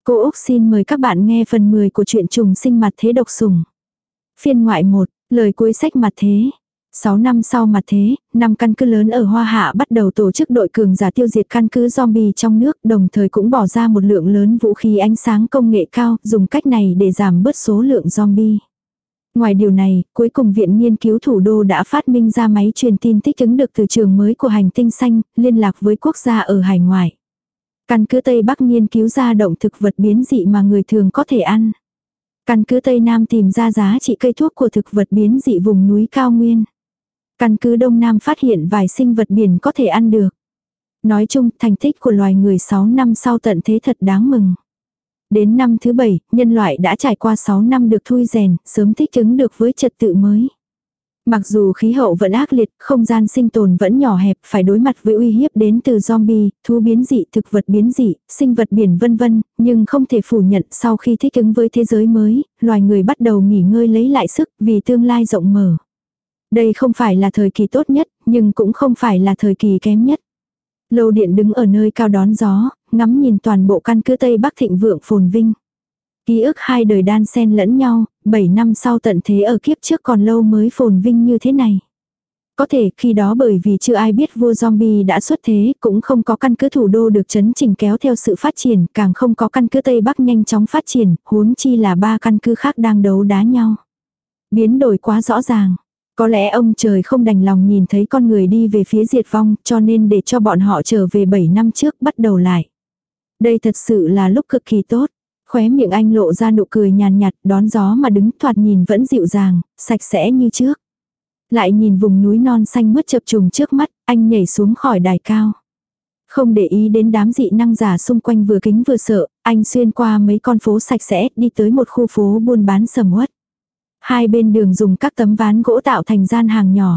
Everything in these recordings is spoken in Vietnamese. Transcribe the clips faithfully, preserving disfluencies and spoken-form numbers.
Cô Úc xin mời các bạn nghe phần mười của truyện trùng sinh mặt thế độc sủng. Phiên ngoại một, lời cuối sách mặt thế. sáu năm sau mặt thế, năm căn cứ lớn ở Hoa Hạ bắt đầu tổ chức đội cường giả tiêu diệt căn cứ zombie trong nước, đồng thời cũng bỏ ra một lượng lớn vũ khí ánh sáng công nghệ cao, dùng cách này để giảm bớt số lượng zombie. Ngoài điều này, cuối cùng Viện Nghiên cứu Thủ đô đã phát minh ra máy truyền tin thích ứng được từ trường mới của hành tinh xanh, liên lạc với quốc gia ở hải ngoại. Căn cứ Tây Bắc nghiên cứu ra động thực vật biến dị mà người thường có thể ăn. Căn cứ Tây Nam tìm ra giá trị cây thuốc của thực vật biến dị vùng núi cao nguyên. Căn cứ Đông Nam phát hiện vài sinh vật biển có thể ăn được. Nói chung, thành tích của loài người sáu năm sau tận thế thật đáng mừng. Đến năm thứ bảy, nhân loại đã trải qua sáu năm được thui rèn, sớm thích ứng được với trật tự mới. Mặc dù khí hậu vẫn ác liệt, không gian sinh tồn vẫn nhỏ hẹp, phải đối mặt với uy hiếp đến từ zombie, thú biến dị, thực vật biến dị, sinh vật biển vân vân, nhưng không thể phủ nhận sau khi thích ứng với thế giới mới, loài người bắt đầu nghỉ ngơi lấy lại sức vì tương lai rộng mở. Đây không phải là thời kỳ tốt nhất, nhưng cũng không phải là thời kỳ kém nhất. Lô Điện đứng ở nơi cao đón gió, ngắm nhìn toàn bộ căn cứ Tây Bắc thịnh vượng phồn vinh. Ký ức hai đời đan xen lẫn nhau, bảy năm sau tận thế ở kiếp trước còn lâu mới phồn vinh như thế này. Có thể khi đó bởi vì chưa ai biết vua zombie đã xuất thế, cũng không có căn cứ thủ đô được chấn chỉnh kéo theo sự phát triển, càng không có căn cứ Tây Bắc nhanh chóng phát triển, huống chi là ba căn cứ khác đang đấu đá nhau. Biến đổi quá rõ ràng. Có lẽ ông trời không đành lòng nhìn thấy con người đi về phía diệt vong, cho nên để cho bọn họ trở về bảy năm trước bắt đầu lại. Đây thật sự là lúc cực kỳ tốt. Khóe miệng anh lộ ra nụ cười nhàn nhạt, đón gió mà đứng thoạt nhìn vẫn dịu dàng, sạch sẽ như trước. Lại nhìn vùng núi non xanh mướt chập trùng trước mắt, anh nhảy xuống khỏi đài cao. Không để ý đến đám dị năng giả xung quanh vừa kính vừa sợ, anh xuyên qua mấy con phố sạch sẽ, đi tới một khu phố buôn bán sầm uất. Hai bên đường dùng các tấm ván gỗ tạo thành gian hàng nhỏ.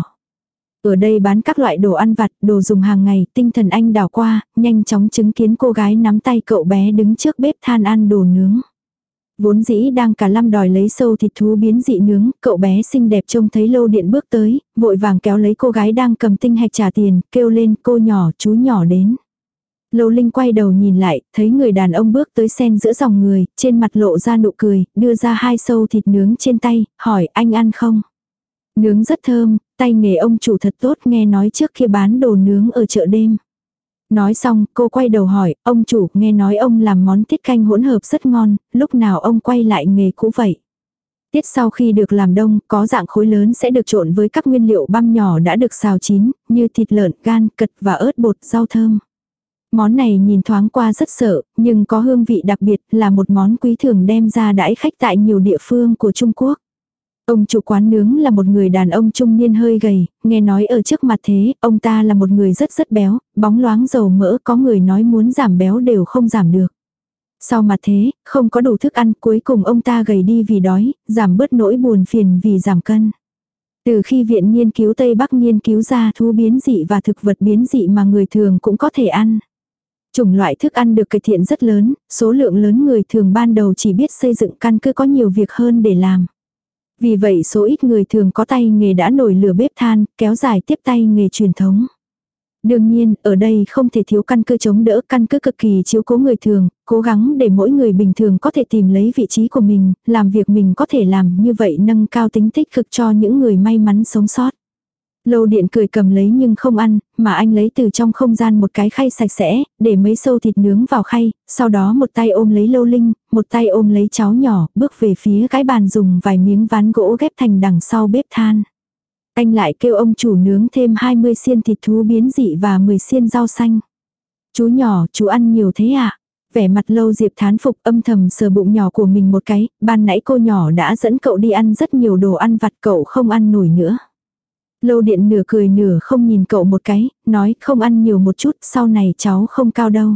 Ở đây bán các loại đồ ăn vặt, đồ dùng hàng ngày, tinh thần anh đảo qua, nhanh chóng chứng kiến cô gái nắm tay cậu bé đứng trước bếp than ăn đồ nướng. Vốn dĩ đang cả lăm đòi lấy sâu thịt thú biến dị nướng, cậu bé xinh đẹp trông thấy Lô Điện bước tới, vội vàng kéo lấy cô gái đang cầm tinh hạch trả tiền, kêu lên cô nhỏ, chú nhỏ đến. Lô Linh quay đầu nhìn lại, thấy người đàn ông bước tới xen giữa dòng người, trên mặt lộ ra nụ cười, đưa ra hai sâu thịt nướng trên tay, hỏi anh ăn không? Nướng rất thơm, tay nghề ông chủ thật tốt, nghe nói trước kia bán đồ nướng ở chợ đêm. Nói xong, cô quay đầu hỏi, ông chủ, nghe nói ông làm món tiết canh hỗn hợp rất ngon, lúc nào ông quay lại nghề cũ vậy? Tiết sau khi được làm đông, có dạng khối lớn sẽ được trộn với các nguyên liệu băm nhỏ đã được xào chín, như thịt lợn, gan, cật và ớt bột, rau thơm. Món này nhìn thoáng qua rất sợ, nhưng có hương vị đặc biệt, là một món quý thường đem ra đãi khách tại nhiều địa phương của Trung Quốc. Ông chủ quán nướng là một người đàn ông trung niên hơi gầy, nghe nói ở trước mặt thế, ông ta là một người rất rất béo, bóng loáng dầu mỡ, có người nói muốn giảm béo đều không giảm được. Sau mặt thế, không có đủ thức ăn, cuối cùng ông ta gầy đi vì đói, giảm bớt nỗi buồn phiền vì giảm cân. Từ khi Viện Nghiên cứu Tây Bắc nghiên cứu ra thú biến dị và thực vật biến dị mà người thường cũng có thể ăn. Chủng loại thức ăn được cải thiện rất lớn, số lượng lớn người thường ban đầu chỉ biết xây dựng căn cứ có nhiều việc hơn để làm. Vì vậy số ít người thường có tay nghề đã nổi lửa bếp than, kéo dài tiếp tay nghề truyền thống. Đương nhiên, ở đây không thể thiếu căn cứ chống đỡ, căn cứ cực kỳ chiếu cố người thường, cố gắng để mỗi người bình thường có thể tìm lấy vị trí của mình, làm việc mình có thể làm, như vậy nâng cao tính tích cực cho những người may mắn sống sót. Lô Điện cười cầm lấy nhưng không ăn, mà anh lấy từ trong không gian một cái khay sạch sẽ, để mấy sâu thịt nướng vào khay, sau đó một tay ôm lấy Lô Linh, một tay ôm lấy cháu nhỏ, bước về phía cái bàn dùng vài miếng ván gỗ ghép thành đằng sau bếp than. Anh lại kêu ông chủ nướng thêm hai mươi xiên thịt thú biến dị và mười xiên rau xanh. Chú nhỏ, chú ăn nhiều thế ạ? À? Vẻ mặt Lâu Diệp thán phục, âm thầm sờ bụng nhỏ của mình một cái, ban nãy cô nhỏ đã dẫn cậu đi ăn rất nhiều đồ ăn vặt, cậu không ăn nổi nữa. Lô Điện nửa cười nửa không nhìn cậu một cái, nói không ăn nhiều một chút, sau này cháu không cao đâu.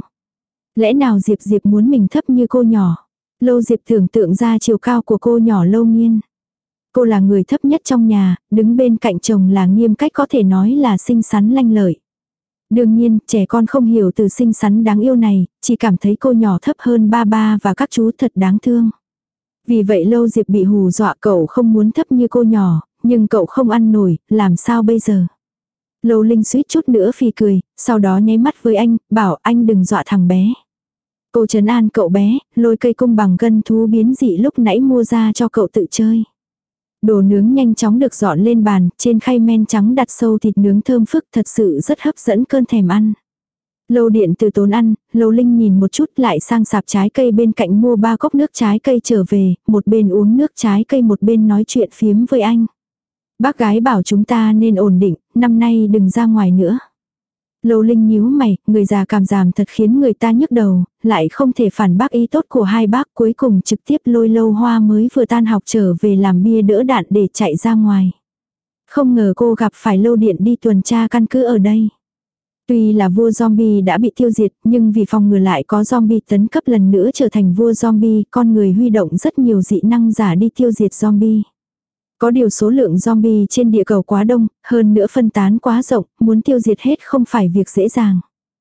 Lẽ nào Diệp Diệp muốn mình thấp như cô nhỏ? Lô Diệp tưởng tượng ra chiều cao của cô nhỏ Lâu Nghiên. Cô là người thấp nhất trong nhà, đứng bên cạnh chồng là Nghiêm Cách, có thể nói là xinh xắn lanh lợi. Đương nhiên, trẻ con không hiểu từ xinh xắn đáng yêu này, chỉ cảm thấy cô nhỏ thấp hơn ba ba và các chú thật đáng thương. Vì vậy Lâu Diệp bị hù dọa, cậu không muốn thấp như cô nhỏ, nhưng cậu không ăn nổi, làm sao bây giờ? Lâu Linh suýt chút nữa phì cười, sau đó nháy mắt với anh, bảo anh đừng dọa thằng bé. Cô trấn an cậu bé, lôi cây cung bằng gân thú biến dị lúc nãy mua ra cho cậu tự chơi. Đồ nướng nhanh chóng được dọn lên bàn, trên khay men trắng đặt sâu thịt nướng thơm phức thật sự rất hấp dẫn cơn thèm ăn. Lâu Điện từ tốn ăn, Lâu Linh nhìn một chút lại sang sạp trái cây bên cạnh mua ba cốc nước trái cây trở về, một bên uống nước trái cây một bên nói chuyện phiếm với anh. Bác gái bảo chúng ta nên ổn định, năm nay đừng ra ngoài nữa. Lâu Linh nhíu mày, người già cảm giảm thật khiến người ta nhức đầu, lại không thể phản bác ý tốt của hai bác, cuối cùng trực tiếp lôi Lâu Hoa mới vừa tan học trở về làm bia đỡ đạn để chạy ra ngoài. Không ngờ cô gặp phải Lâu Điện đi tuần tra căn cứ ở đây. Tuy là vua zombie đã bị tiêu diệt, nhưng vì phòng ngừa lại có zombie tấn cấp lần nữa trở thành vua zombie, con người huy động rất nhiều dị năng giả đi tiêu diệt zombie. Có điều số lượng zombie trên địa cầu quá đông, hơn nữa phân tán quá rộng, muốn tiêu diệt hết không phải việc dễ dàng.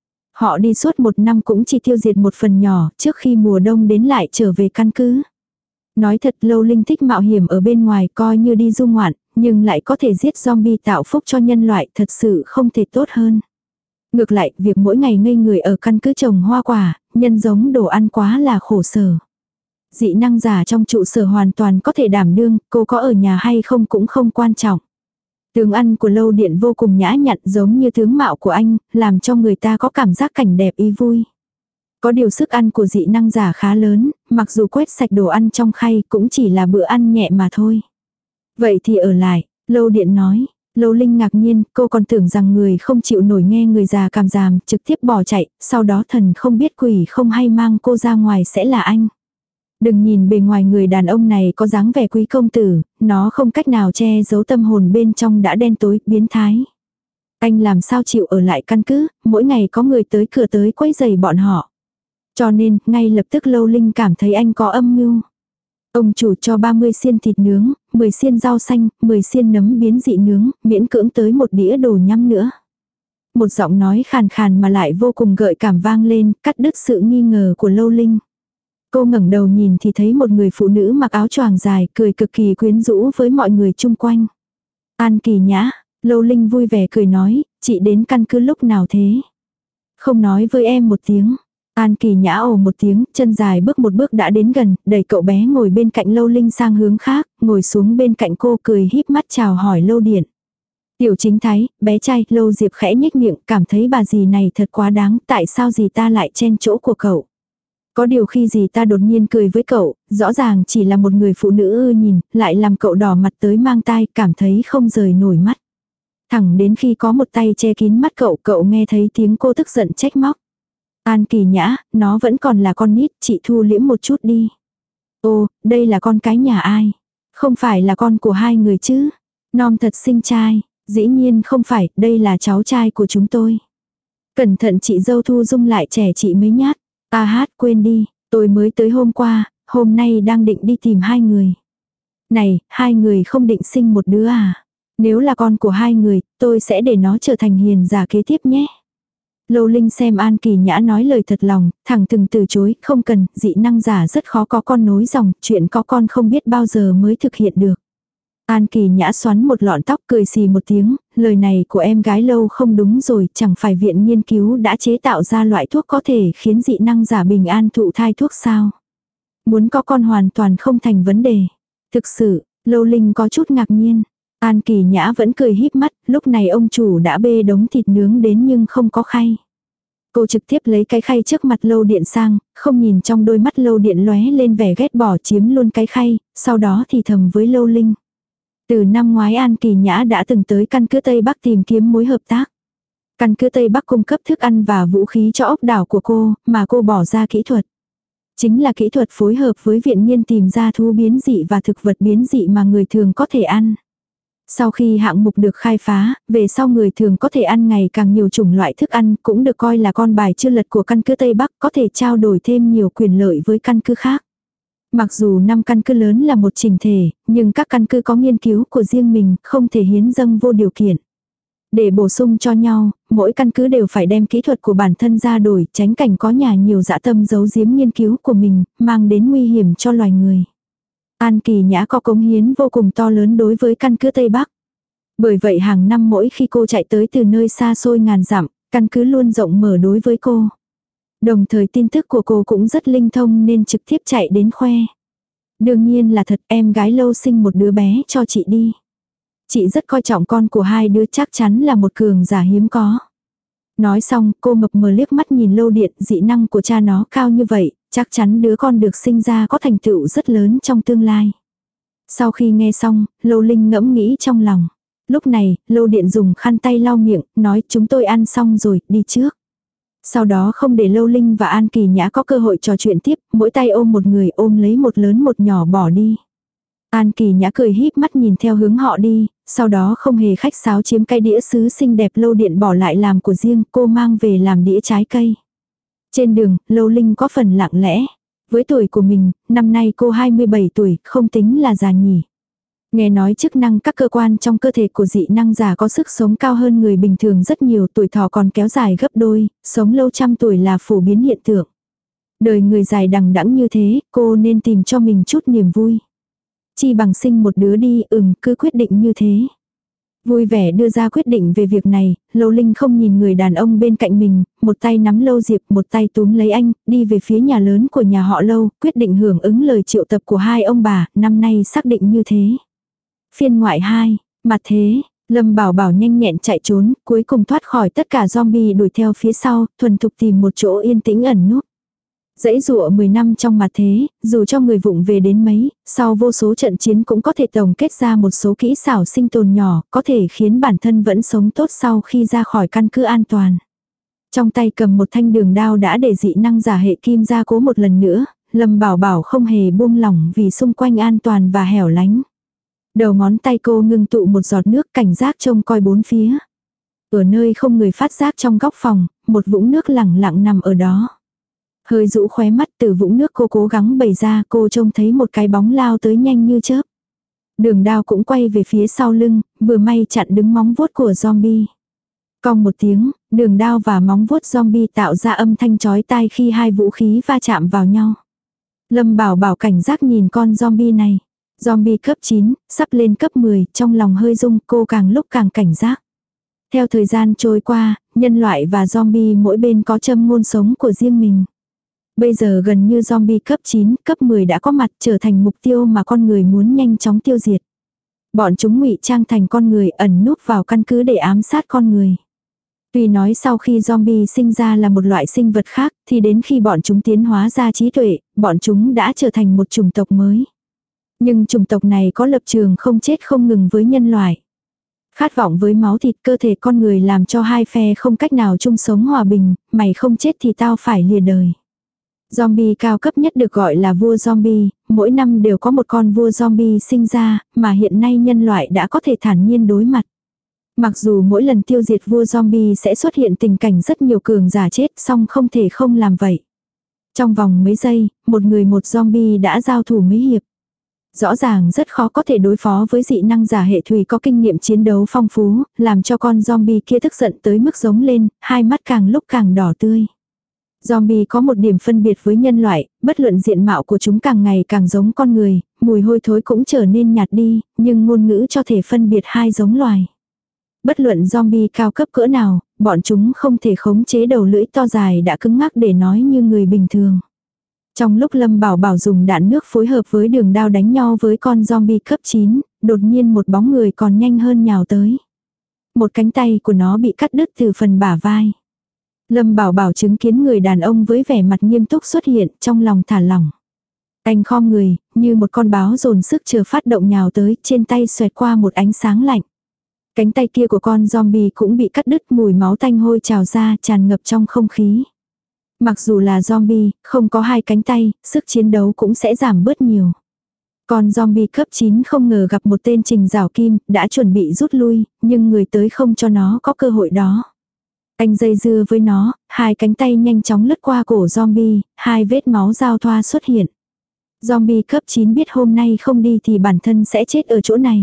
Họ đi suốt một năm cũng chỉ tiêu diệt một phần nhỏ, trước khi mùa đông đến lại trở về căn cứ. Nói thật, Lâu Linh thích mạo hiểm ở bên ngoài coi như đi du ngoạn, nhưng lại có thể giết zombie tạo phúc cho nhân loại thật sự không thể tốt hơn. Ngược lại, việc mỗi ngày ngây người ở căn cứ trồng hoa quả, nhân giống đồ ăn quá là khổ sở. Dị năng giả trong trụ sở hoàn toàn có thể đảm đương, cô có ở nhà hay không cũng không quan trọng. Tướng ăn của Lâu Điện vô cùng nhã nhặn giống như tướng mạo của anh, làm cho người ta có cảm giác cảnh đẹp ý vui. Có điều sức ăn của dị năng giả khá lớn, mặc dù quét sạch đồ ăn trong khay cũng chỉ là bữa ăn nhẹ mà thôi. Vậy thì ở lại, Lâu Điện nói. Lâu Linh ngạc nhiên, cô còn tưởng rằng người không chịu nổi nghe người già cảm giảm, trực tiếp bỏ chạy, sau đó thần không biết quỷ không hay mang cô ra ngoài sẽ là anh. Đừng nhìn bề ngoài người đàn ông này có dáng vẻ quý công tử, nó không cách nào che giấu tâm hồn bên trong đã đen tối, biến thái. Anh làm sao chịu ở lại căn cứ, mỗi ngày có người tới cửa tới quấy rầy bọn họ. Cho nên, ngay lập tức Lâu Linh cảm thấy anh có âm mưu. Ông chủ cho ba mươi xiên thịt nướng, mười xiên rau xanh, mười xiên nấm biến dị nướng, miễn cưỡng tới một đĩa đồ nhắm nữa. Một giọng nói khàn khàn mà lại vô cùng gợi cảm vang lên, cắt đứt sự nghi ngờ của Lâu Linh. Cô ngẩng đầu nhìn thì thấy một người phụ nữ mặc áo choàng dài, cười cực kỳ quyến rũ với mọi người chung quanh. An Kỳ Nhã, Lâu Linh vui vẻ cười nói, chị đến căn cứ lúc nào thế? Không nói với em một tiếng. An Kỳ Nhã ồ một tiếng, chân dài bước một bước đã đến gần, đẩy cậu bé ngồi bên cạnh Lâu Linh sang hướng khác, ngồi xuống bên cạnh cô cười híp mắt chào hỏi Lâu Điện. Tiểu Chính Thái, bé trai, Lâu Diệp khẽ nhếch miệng, cảm thấy bà dì này thật quá đáng, tại sao dì ta lại chen chỗ của cậu? Có điều khi dì ta đột nhiên cười với cậu, rõ ràng chỉ là một người phụ nữ ưa nhìn, lại làm cậu đỏ mặt tới mang tai, cảm thấy không rời nổi mắt. Thẳng đến khi có một tay che kín mắt cậu, cậu nghe thấy tiếng cô tức giận trách móc. An Kỳ Nhã, nó vẫn còn là con nít, chị thu liễm một chút đi. Ô, đây là con cái nhà ai? Không phải là con của hai người chứ? Nom thật xinh trai, dĩ nhiên không phải, đây là cháu trai của chúng tôi. Cẩn thận chị dâu Thu Dung lại trẻ chị mấy nhát. Ta hát quên đi, tôi mới tới hôm qua, hôm nay đang định đi tìm hai người. Này, hai người không định sinh một đứa à? Nếu là con của hai người, tôi sẽ để nó trở thành hiền giả kế tiếp nhé. Lâu Linh xem An Kỳ Nhã nói lời thật lòng, thẳng thừng từ chối, không cần, dị năng giả rất khó có con nối dòng, chuyện có con không biết bao giờ mới thực hiện được. An Kỳ Nhã xoắn một lọn tóc cười xì một tiếng, lời này của em gái Lâu không đúng rồi, chẳng phải viện nghiên cứu đã chế tạo ra loại thuốc có thể khiến dị năng giả bình an thụ thai thuốc sao? Muốn có con hoàn toàn không thành vấn đề. Thực sự, Lâu Linh có chút ngạc nhiên. An Kỳ Nhã vẫn cười híp mắt, lúc này ông chủ đã bê đống thịt nướng đến nhưng không có khay. Cô trực tiếp lấy cái khay trước mặt Lâu Điện sang, không nhìn trong đôi mắt Lâu Điện lóe lên vẻ ghét bỏ chiếm luôn cái khay, sau đó thì thầm với Lâu Linh. Từ năm ngoái An Kỳ Nhã đã từng tới căn cứ Tây Bắc tìm kiếm mối hợp tác. Căn cứ Tây Bắc cung cấp thức ăn và vũ khí cho ốc đảo của cô, mà cô bỏ ra kỹ thuật. Chính là kỹ thuật phối hợp với viện nghiên tìm ra thú biến dị và thực vật biến dị mà người thường có thể ăn. Sau khi hạng mục được khai phá, về sau người thường có thể ăn ngày càng nhiều chủng loại thức ăn cũng được coi là con bài chưa lật của căn cứ Tây Bắc, có thể trao đổi thêm nhiều quyền lợi với căn cứ khác. Mặc dù năm căn cứ lớn là một chỉnh thể, nhưng các căn cứ có nghiên cứu của riêng mình, không thể hiến dâng vô điều kiện. Để bổ sung cho nhau, mỗi căn cứ đều phải đem kỹ thuật của bản thân ra đổi, tránh cảnh có nhà nhiều dã tâm giấu giếm nghiên cứu của mình, mang đến nguy hiểm cho loài người. An Kỳ Nhã có cống hiến vô cùng to lớn đối với căn cứ Tây Bắc. Bởi vậy hàng năm mỗi khi cô chạy tới từ nơi xa xôi ngàn dặm, căn cứ luôn rộng mở đối với cô. Đồng thời tin tức của cô cũng rất linh thông nên trực tiếp chạy đến khoe. Đương nhiên là thật, em gái Lâu sinh một đứa bé cho chị đi. Chị rất coi trọng con của hai đứa, chắc chắn là một cường giả hiếm có. Nói xong, cô mập mờ liếc mắt nhìn Lâu Điện, dị năng của cha nó cao như vậy, chắc chắn đứa con được sinh ra có thành tựu rất lớn trong tương lai. Sau khi nghe xong, Lâu Linh ngẫm nghĩ trong lòng. Lúc này, Lâu Điện dùng khăn tay lau miệng, nói chúng tôi ăn xong rồi, đi trước. Sau đó không để Lâu Linh và An Kỳ Nhã có cơ hội trò chuyện tiếp, mỗi tay ôm một người, ôm lấy một lớn một nhỏ bỏ đi. An Kỳ Nhã cười híp mắt nhìn theo hướng họ đi, sau đó không hề khách sáo chiếm cái đĩa sứ xinh đẹp Lâu Điện bỏ lại làm của riêng, cô mang về làm đĩa trái cây. Trên đường, Lâu Linh có phần lặng lẽ. Với tuổi của mình, năm nay cô hai mươi bảy tuổi, không tính là già nhỉ. Nghe nói chức năng các cơ quan trong cơ thể của dị năng giả có sức sống cao hơn người bình thường rất nhiều, tuổi thọ còn kéo dài gấp đôi, sống lâu trăm tuổi là phổ biến hiện tượng. Đời người dài đằng đẵng như thế, cô nên tìm cho mình chút niềm vui. Chi bằng sinh một đứa đi, ừm, cứ quyết định như thế. Vui vẻ đưa ra quyết định về việc này, Lâu Linh không nhìn người đàn ông bên cạnh mình, một tay nắm Lâu Diệp, một tay túm lấy anh, đi về phía nhà lớn của nhà họ Lâu, quyết định hưởng ứng lời triệu tập của hai ông bà, năm nay xác định như thế. Phiên ngoại hai, mặt thế, Lâm Bảo Bảo nhanh nhẹn chạy trốn, cuối cùng thoát khỏi tất cả zombie đuổi theo phía sau, thuần thục tìm một chỗ yên tĩnh ẩn núp. Dãy dụa mười năm trong mặt thế, dù cho người vụng về đến mấy, sau vô số trận chiến cũng có thể tổng kết ra một số kỹ xảo sinh tồn nhỏ, có thể khiến bản thân vẫn sống tốt sau khi ra khỏi căn cứ an toàn. Trong tay cầm một thanh đường đao đã để dị năng giả hệ kim gia cố một lần nữa, Lâm Bảo Bảo không hề buông lỏng vì xung quanh an toàn và hẻo lánh. Đầu ngón tay cô ngưng tụ một giọt nước, cảnh giác trông coi bốn phía. Ở nơi không người phát giác trong góc phòng, một vũng nước lẳng lặng nằm ở đó. Hơi rũ khóe mắt, từ vũng nước cô cố gắng bày ra, cô trông thấy một cái bóng lao tới nhanh như chớp. Đường đao cũng quay về phía sau lưng, vừa may chặn đứng móng vuốt của zombie. Cong một tiếng, đường đao và móng vuốt zombie tạo ra âm thanh chói tai khi hai vũ khí va chạm vào nhau. Lâm Bảo Bảo cảnh giác nhìn con zombie này. Zombie cấp chín, sắp lên cấp mười, trong lòng hơi rung, cô càng lúc càng cảnh giác. Theo thời gian trôi qua, nhân loại và zombie mỗi bên có châm ngôn sống của riêng mình. Bây giờ gần như zombie cấp chín, cấp mười đã có mặt, trở thành mục tiêu mà con người muốn nhanh chóng tiêu diệt. Bọn chúng ngụy trang thành con người, ẩn núp vào căn cứ để ám sát con người. Tuy nói sau khi zombie sinh ra là một loại sinh vật khác, thì đến khi bọn chúng tiến hóa ra trí tuệ, bọn chúng đã trở thành một chủng tộc mới. Nhưng chủng tộc này có lập trường không chết không ngừng với nhân loại. Khát vọng với máu thịt, cơ thể con người làm cho hai phe không cách nào chung sống hòa bình, mày không chết thì tao phải lìa đời. Zombie cao cấp nhất được gọi là vua zombie, mỗi năm đều có một con vua zombie sinh ra, mà hiện nay nhân loại đã có thể thản nhiên đối mặt. Mặc dù mỗi lần tiêu diệt vua zombie sẽ xuất hiện tình cảnh rất nhiều cường giả chết, song không thể không làm vậy. Trong vòng mấy giây, một người một zombie đã giao thủ mấy hiệp. Rõ ràng rất khó có thể đối phó với dị năng giả hệ thủy có kinh nghiệm chiến đấu phong phú, làm cho con zombie kia tức giận tới mức giống lên, hai mắt càng lúc càng đỏ tươi. Zombie có một điểm phân biệt với nhân loại, bất luận diện mạo của chúng càng ngày càng giống con người, mùi hôi thối cũng trở nên nhạt đi, nhưng ngôn ngữ cho thể phân biệt hai giống loài. Bất luận zombie cao cấp cỡ nào, bọn chúng không thể khống chế đầu lưỡi to dài đã cứng ngắc để nói như người bình thường. Trong lúc Lâm Bảo Bảo dùng đạn nước phối hợp với đường đao đánh nhau với con zombie cấp chín, đột nhiên một bóng người còn nhanh hơn nhào tới. Một cánh tay của nó bị cắt đứt từ phần bả vai. Lâm Bảo Bảo chứng kiến người đàn ông với vẻ mặt nghiêm túc xuất hiện, trong lòng thả lỏng. Anh khom người, như một con báo dồn sức chờ phát động nhào tới, trên tay xoẹt qua một ánh sáng lạnh. Cánh tay kia của con zombie cũng bị cắt đứt, mùi máu tanh hôi trào ra, tràn ngập trong không khí. Mặc dù là zombie, không có hai cánh tay, sức chiến đấu cũng sẽ giảm bớt nhiều. Con zombie cấp chín không ngờ gặp một tên Trình Giảo Kim, đã chuẩn bị rút lui, nhưng người tới không cho nó có cơ hội đó. Anh dây dưa với nó, hai cánh tay nhanh chóng lướt qua cổ zombie, hai vết máu giao thoa xuất hiện. Zombie cấp chín biết hôm nay không đi thì bản thân sẽ chết ở chỗ này.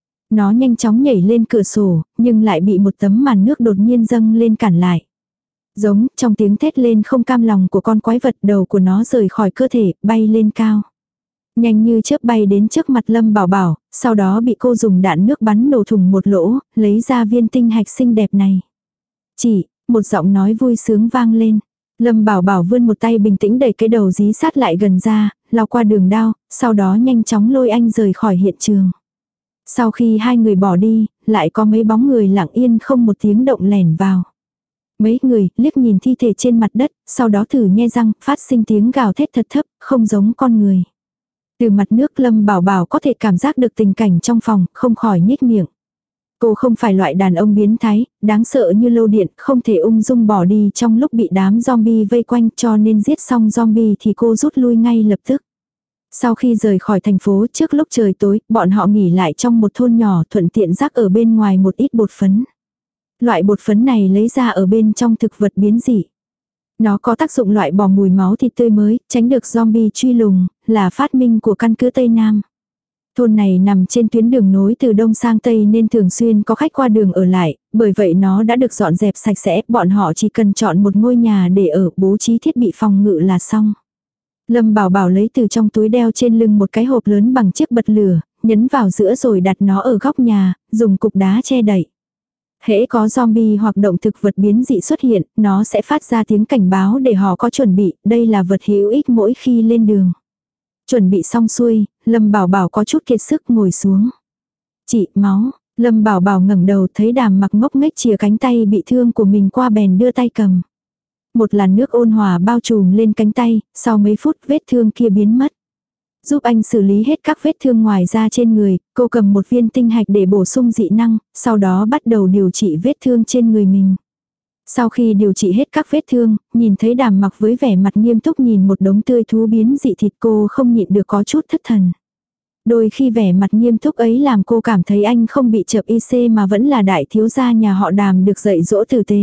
Nó nhanh chóng nhảy lên cửa sổ, nhưng lại bị một tấm màn nước đột nhiên dâng lên cản lại. Giống trong tiếng thét lên không cam lòng của con quái vật, đầu của nó rời khỏi cơ thể, bay lên cao. Nhanh như chớp bay đến trước mặt Lâm Bảo Bảo, sau đó bị cô dùng đạn nước bắn nổ thủng một lỗ, lấy ra viên tinh hạch xinh đẹp này. Chỉ, một giọng nói vui sướng vang lên. Lâm Bảo Bảo vươn một tay bình tĩnh đẩy cái đầu dí sát lại gần ra, lao qua đường đao, sau đó nhanh chóng lôi anh rời khỏi hiện trường. Sau khi hai người bỏ đi, lại có mấy bóng người lặng yên không một tiếng động lẻn vào. Mấy người liếc nhìn thi thể trên mặt đất, sau đó thử nhe răng, phát sinh tiếng gào thét thật thấp, không giống con người. Từ mặt nước Lâm Bảo Bảo có thể cảm giác được tình cảnh trong phòng, không khỏi nhếch miệng. Cô không phải loại đàn ông biến thái, đáng sợ như lô điện, không thể ung dung bỏ đi trong lúc bị đám zombie vây quanh, cho nên giết xong zombie thì cô rút lui ngay lập tức. Sau khi rời khỏi thành phố trước lúc trời tối, bọn họ nghỉ lại trong một thôn nhỏ, thuận tiện rắc ở bên ngoài một ít bột phấn. Loại bột phấn này lấy ra ở bên trong thực vật biến dị. Nó có tác dụng loại bỏ mùi máu thịt tươi mới, tránh được zombie truy lùng, là phát minh của căn cứ Tây Nam. Thôn này nằm trên tuyến đường nối từ đông sang tây nên thường xuyên có khách qua đường ở lại, bởi vậy nó đã được dọn dẹp sạch sẽ, bọn họ chỉ cần chọn một ngôi nhà để ở, bố trí thiết bị phòng ngự là xong. Lâm Bảo Bảo lấy từ trong túi đeo trên lưng một cái hộp lớn bằng chiếc bật lửa, nhấn vào giữa rồi đặt nó ở góc nhà, dùng cục đá che đậy. Hễ có zombie hoặc động thực vật biến dị xuất hiện, nó sẽ phát ra tiếng cảnh báo để họ có chuẩn bị, đây là vật hữu ích mỗi khi lên đường. Chuẩn bị xong xuôi, Lâm Bảo Bảo có chút kiệt sức ngồi xuống. Chị, máu. Lâm Bảo Bảo ngẩng đầu thấy Đàm Mặc ngốc nghếch chìa cánh tay bị thương của mình qua bèn đưa tay cầm. Một làn nước ôn hòa bao trùm lên cánh tay, sau mấy phút vết thương kia biến mất. Giúp anh xử lý hết các vết thương ngoài da trên người, cô cầm một viên tinh hạch để bổ sung dị năng, sau đó bắt đầu điều trị vết thương trên người mình. Sau khi điều trị hết các vết thương, nhìn thấy Đàm Mặc với vẻ mặt nghiêm túc nhìn một đống tươi thú biến dị thịt, cô không nhịn được có chút thất thần. Đôi khi vẻ mặt nghiêm túc ấy làm cô cảm thấy anh không bị chợp i xê mà vẫn là đại thiếu gia nhà họ Đàm được dạy dỗ tử tế.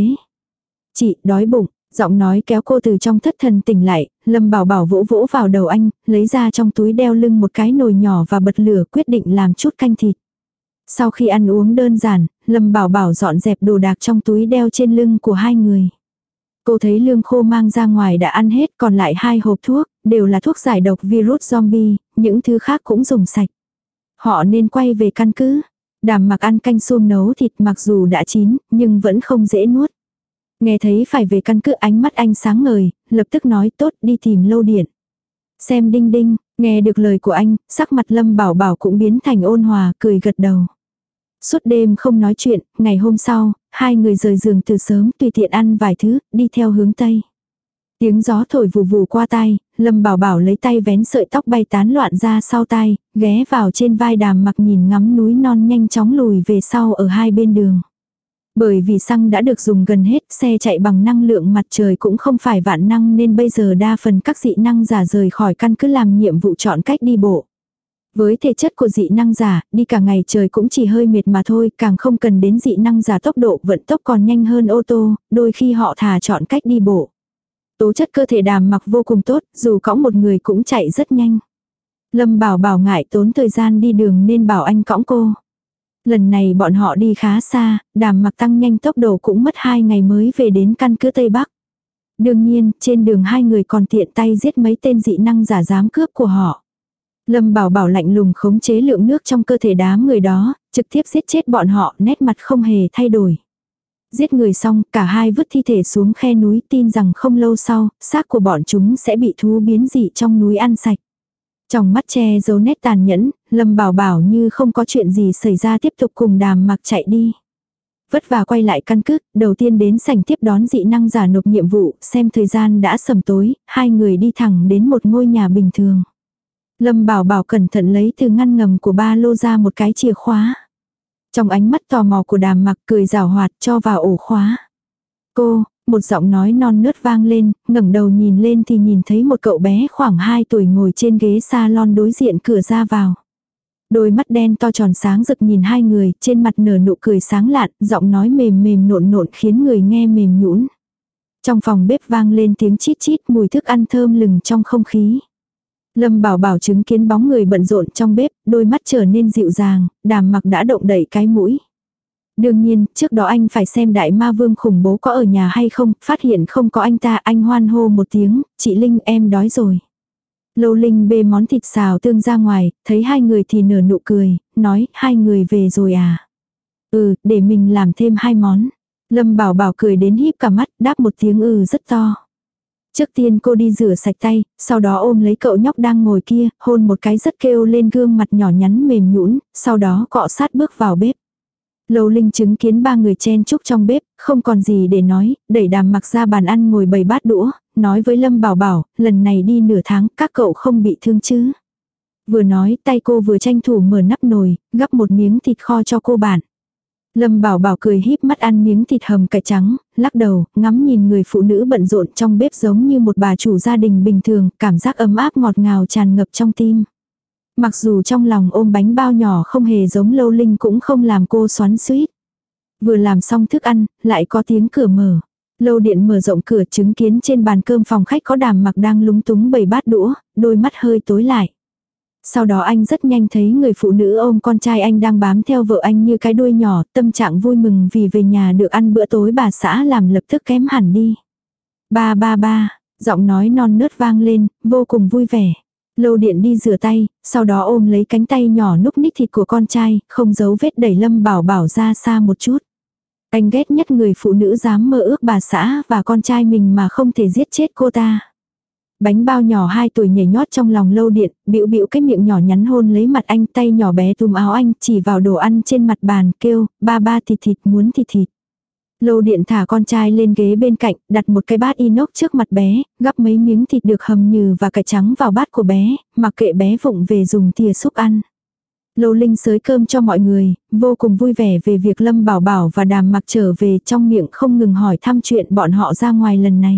Chị, đói bụng. Giọng nói kéo cô từ trong thất thần tỉnh lại, Lâm Bảo Bảo vỗ vỗ vào đầu anh, lấy ra trong túi đeo lưng một cái nồi nhỏ và bật lửa, quyết định làm chút canh thịt. Sau khi ăn uống đơn giản, Lâm Bảo Bảo dọn dẹp đồ đạc trong túi đeo trên lưng của hai người. Cô thấy lương khô mang ra ngoài đã ăn hết, còn lại hai hộp thuốc, đều là thuốc giải độc virus zombie, những thứ khác cũng dùng sạch. Họ nên quay về căn cứ. Đàm Mặc ăn canh xôm nấu thịt mặc dù đã chín, nhưng vẫn không dễ nuốt. Nghe thấy phải về căn cứ, ánh mắt anh sáng ngời, lập tức nói tốt, đi tìm Lâu Điện. Xem Đinh Đinh, nghe được lời của anh, sắc mặt Lâm Bảo Bảo cũng biến thành ôn hòa, cười gật đầu. Suốt đêm không nói chuyện, ngày hôm sau, hai người rời giường từ sớm, tùy tiện ăn vài thứ, đi theo hướng Tây. Tiếng gió thổi vù vù qua tai, Lâm Bảo Bảo lấy tay vén sợi tóc bay tán loạn ra sau tai, ghé vào trên vai Đàm Mặc nhìn ngắm núi non nhanh chóng lùi về sau ở hai bên đường. Bởi vì xăng đã được dùng gần hết, xe chạy bằng năng lượng mặt trời cũng không phải vạn năng nên bây giờ đa phần các dị năng giả rời khỏi căn cứ làm nhiệm vụ chọn cách đi bộ. Với thể chất của dị năng giả, đi cả ngày trời cũng chỉ hơi mệt mà thôi, càng không cần đến dị năng giả tốc độ vận tốc còn nhanh hơn ô tô, đôi khi họ thà chọn cách đi bộ. Tố chất cơ thể Đàm Mặc vô cùng tốt, dù cõng một người cũng chạy rất nhanh. Lâm Bảo Bảo ngại tốn thời gian đi đường nên bảo anh cõng cô. Lần này bọn họ đi khá xa, Đàm Mặc tăng nhanh tốc độ cũng mất hai ngày mới về đến căn cứ Tây Bắc. Đương nhiên, trên đường hai người còn tiện tay giết mấy tên dị năng giả dám cướp của họ. Lâm Bảo Bảo lạnh lùng khống chế lượng nước trong cơ thể đám người đó, trực tiếp giết chết bọn họ, nét mặt không hề thay đổi. Giết người xong, cả hai vứt thi thể xuống khe núi, tin rằng không lâu sau, xác của bọn chúng sẽ bị thú biến dị trong núi ăn sạch. Trong mắt che giấu nét tàn nhẫn, Lâm Bảo Bảo như không có chuyện gì xảy ra tiếp tục cùng Đàm Mặc chạy đi. Vất vả quay lại căn cứ, đầu tiên đến sảnh tiếp đón dị năng giả nộp nhiệm vụ, xem thời gian đã sầm tối, hai người đi thẳng đến một ngôi nhà bình thường. Lâm Bảo Bảo cẩn thận lấy từ ngăn ngầm của ba lô ra một cái chìa khóa. Trong ánh mắt tò mò của Đàm Mặc cười rào hoạt cho vào ổ khóa. Cô, một giọng nói non nớt vang lên, ngẩng đầu nhìn lên thì nhìn thấy một cậu bé khoảng hai tuổi ngồi trên ghế salon đối diện cửa ra vào. Đôi mắt đen to tròn sáng rực nhìn hai người, trên mặt nở nụ cười sáng lạn, giọng nói mềm mềm nộn nộn khiến người nghe mềm nhũn. Trong phòng bếp vang lên tiếng chít chít, mùi thức ăn thơm lừng trong không khí. Lâm Bảo Bảo chứng kiến bóng người bận rộn trong bếp, đôi mắt trở nên dịu dàng, Đàm Mặc đã động đậy cái mũi. Đương nhiên, trước đó anh phải xem đại ma vương khủng bố có ở nhà hay không, phát hiện không có anh ta, anh hoan hô một tiếng, chị Linh em đói rồi. Lâu Linh bê món thịt xào tương ra ngoài, thấy hai người thì nở nụ cười, nói hai người về rồi à. Ừ, để mình làm thêm hai món. Lâm Bảo Bảo cười đến híp cả mắt, đáp một tiếng ừ rất to. Trước tiên cô đi rửa sạch tay, sau đó ôm lấy cậu nhóc đang ngồi kia, hôn một cái rất kêu lên gương mặt nhỏ nhắn mềm nhũn, sau đó cọ sát bước vào bếp. Lâu Linh chứng kiến ba người chen chúc trong bếp, không còn gì để nói, đẩy Đàm Mặc ra bàn ăn ngồi bày bát đũa, nói với Lâm Bảo Bảo, lần này đi nửa tháng, các cậu không bị thương chứ. Vừa nói, tay cô vừa tranh thủ mở nắp nồi, gắp một miếng thịt kho cho cô bạn. Lâm Bảo Bảo cười híp mắt ăn miếng thịt hầm cải trắng, lắc đầu, ngắm nhìn người phụ nữ bận rộn trong bếp giống như một bà chủ gia đình bình thường, cảm giác ấm áp ngọt ngào tràn ngập trong tim. Mặc dù trong lòng ôm bánh bao nhỏ không hề giống Lâu Linh cũng không làm cô xoắn xuýt. Vừa làm xong thức ăn, lại có tiếng cửa mở. Lâu Điện mở rộng cửa chứng kiến trên bàn cơm phòng khách có Đàm Mặc đang lúng túng bày bát đũa, đôi mắt hơi tối lại. Sau đó anh rất nhanh thấy người phụ nữ ôm con trai anh đang bám theo vợ anh như cái đuôi nhỏ, tâm trạng vui mừng vì về nhà được ăn bữa tối bà xã làm lập tức kém hẳn đi. Ba ba ba, giọng nói non nớt vang lên, vô cùng vui vẻ. Lâu Điện đi rửa tay, sau đó ôm lấy cánh tay nhỏ núc ních thịt của con trai, không giấu vết đẩy Lâm Bảo Bảo ra xa một chút. Anh ghét nhất người phụ nữ dám mơ ước bà xã và con trai mình mà không thể giết chết cô ta. Bánh bao nhỏ hai tuổi nhảy nhót trong lòng Lâu Điện, bĩu bĩu cái miệng nhỏ nhắn hôn lấy mặt anh, tay nhỏ bé túm áo anh, chỉ vào đồ ăn trên mặt bàn, kêu, ba ba thịt thịt muốn thịt thịt. Lâu Điện thả con trai lên ghế bên cạnh, đặt một cái bát inox trước mặt bé, gắp mấy miếng thịt được hầm nhừ và cải trắng vào bát của bé, mặc kệ bé vụng về dùng thìa xúc ăn. Lâu Linh xới cơm cho mọi người, vô cùng vui vẻ về việc Lâm Bảo Bảo và Đàm Mặc trở về, trong miệng không ngừng hỏi thăm chuyện bọn họ ra ngoài lần này.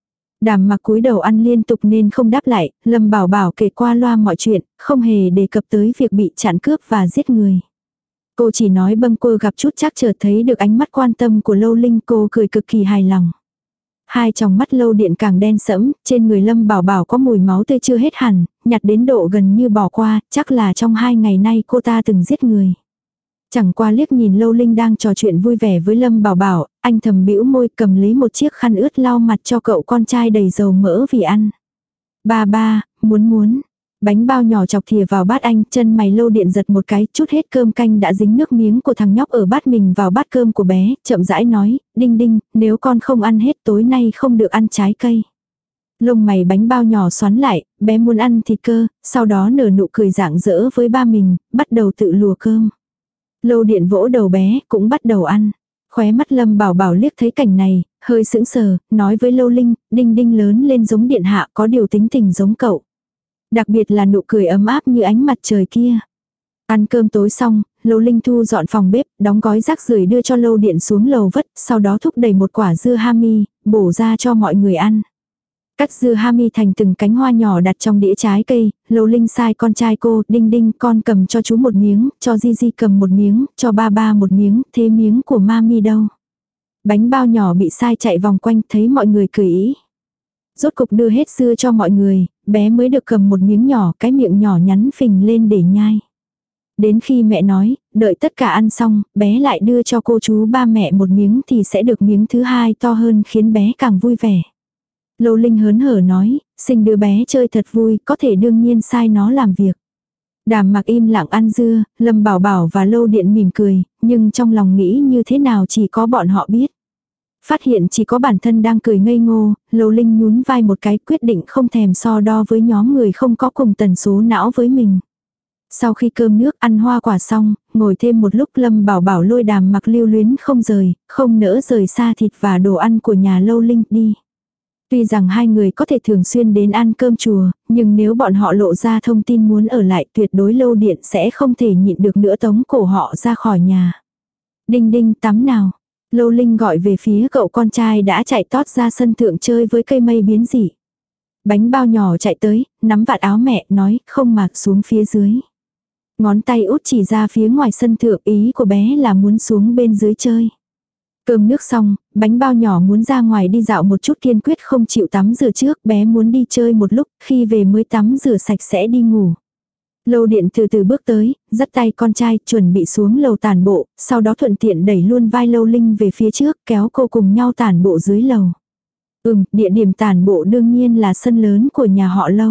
Đàm Mặc cúi đầu ăn liên tục nên không đáp lại, Lâm Bảo Bảo kể qua loa mọi chuyện, không hề đề cập tới việc bị chặn cướp và giết người. Cô chỉ nói bâng quơ gặp chút chắc chợt thấy được ánh mắt quan tâm của Lâu Linh, cô cười cực kỳ hài lòng. Hai tròng mắt Lâu Điện càng đen sẫm, trên người Lâm Bảo Bảo có mùi máu tươi chưa hết hẳn, nhạt đến độ gần như bỏ qua, chắc là trong hai ngày nay cô ta từng giết người. Chẳng qua liếc nhìn Lâu Linh đang trò chuyện vui vẻ với Lâm Bảo Bảo, anh thầm bĩu môi cầm lấy một chiếc khăn ướt lau mặt cho cậu con trai đầy dầu mỡ vì ăn. Ba ba, muốn muốn. Bánh bao nhỏ chọc thìa vào bát anh, chân mày Lâu Điện giật một cái, chút hết cơm canh đã dính nước miếng của thằng nhóc ở bát mình vào bát cơm của bé, chậm rãi nói, Đinh Đinh, nếu con không ăn hết tối nay không được ăn trái cây. Lông mày bánh bao nhỏ xoắn lại, bé muốn ăn thịt cơ, sau đó nở nụ cười rạng rỡ với ba mình, bắt đầu tự lùa cơm. Lâu Điện vỗ đầu bé, cũng bắt đầu ăn. Khóe mắt Lâm Bảo Bảo liếc thấy cảnh này, hơi sững sờ, nói với Lâu Linh, Đinh Đinh lớn lên giống điện hạ, có điều tính tình giống cậu. Đặc biệt là nụ cười ấm áp như ánh mặt trời kia. Ăn cơm tối xong, Lâu Linh thu dọn phòng bếp, đóng gói rác rưởi đưa cho Lâu Điện xuống lầu vất, sau đó thúc đẩy một quả dưa hami, bổ ra cho mọi người ăn. Cắt dưa hami thành từng cánh hoa nhỏ đặt trong đĩa trái cây, Lâu Linh sai con trai cô, Đinh Đinh con cầm cho chú một miếng, cho Di Di cầm một miếng, cho ba ba một miếng, thế miếng của mami đâu. Bánh bao nhỏ bị sai chạy vòng quanh, thấy mọi người cười ý. Rốt cục đưa hết dưa cho mọi người, bé mới được cầm một miếng nhỏ, cái miệng nhỏ nhắn phình lên để nhai. Đến khi mẹ nói, đợi tất cả ăn xong, bé lại đưa cho cô chú ba mẹ một miếng thì sẽ được miếng thứ hai to hơn, khiến bé càng vui vẻ. Lâu Linh hớn hở nói, sinh đứa bé chơi thật vui, có thể đương nhiên sai nó làm việc. Đàm Mặc im lặng ăn dưa, Lâm Bảo Bảo và Lâu Điện mỉm cười, nhưng trong lòng nghĩ như thế nào chỉ có bọn họ biết. Phát hiện chỉ có bản thân đang cười ngây ngô, Lâu Linh nhún vai một cái, quyết định không thèm so đo với nhóm người không có cùng tần số não với mình. Sau khi cơm nước ăn hoa quả xong, ngồi thêm một lúc, Lâm Bảo Bảo lôi Đàm Mặc lưu luyến không rời, không nỡ rời xa thịt và đồ ăn của nhà Lâu Linh đi. Tuy rằng hai người có thể thường xuyên đến ăn cơm chùa, nhưng nếu bọn họ lộ ra thông tin muốn ở lại, tuyệt đối Lâu Điện sẽ không thể nhịn được nữa tống cổ họ ra khỏi nhà. Đinh Đinh, tắm nào. Lâu Linh gọi về phía cậu con trai đã chạy tót ra sân thượng chơi với cây mây biến dị. Bánh bao nhỏ chạy tới, nắm vạt áo mẹ, nói, không mặc xuống phía dưới. Ngón tay út chỉ ra phía ngoài sân thượng, ý của bé là muốn xuống bên dưới chơi. Cơm nước xong, bánh bao nhỏ muốn ra ngoài đi dạo một chút, kiên quyết không chịu tắm rửa trước, bé muốn đi chơi một lúc, khi về mới tắm rửa sạch sẽ đi ngủ. Lâu Điện từ từ bước tới, dắt tay con trai, chuẩn bị xuống lầu tản bộ, sau đó thuận tiện đẩy luôn vai Lâu Linh về phía trước, kéo cô cùng nhau tản bộ dưới lầu. Ừm, địa điểm tản bộ đương nhiên là sân lớn của nhà họ Lâu.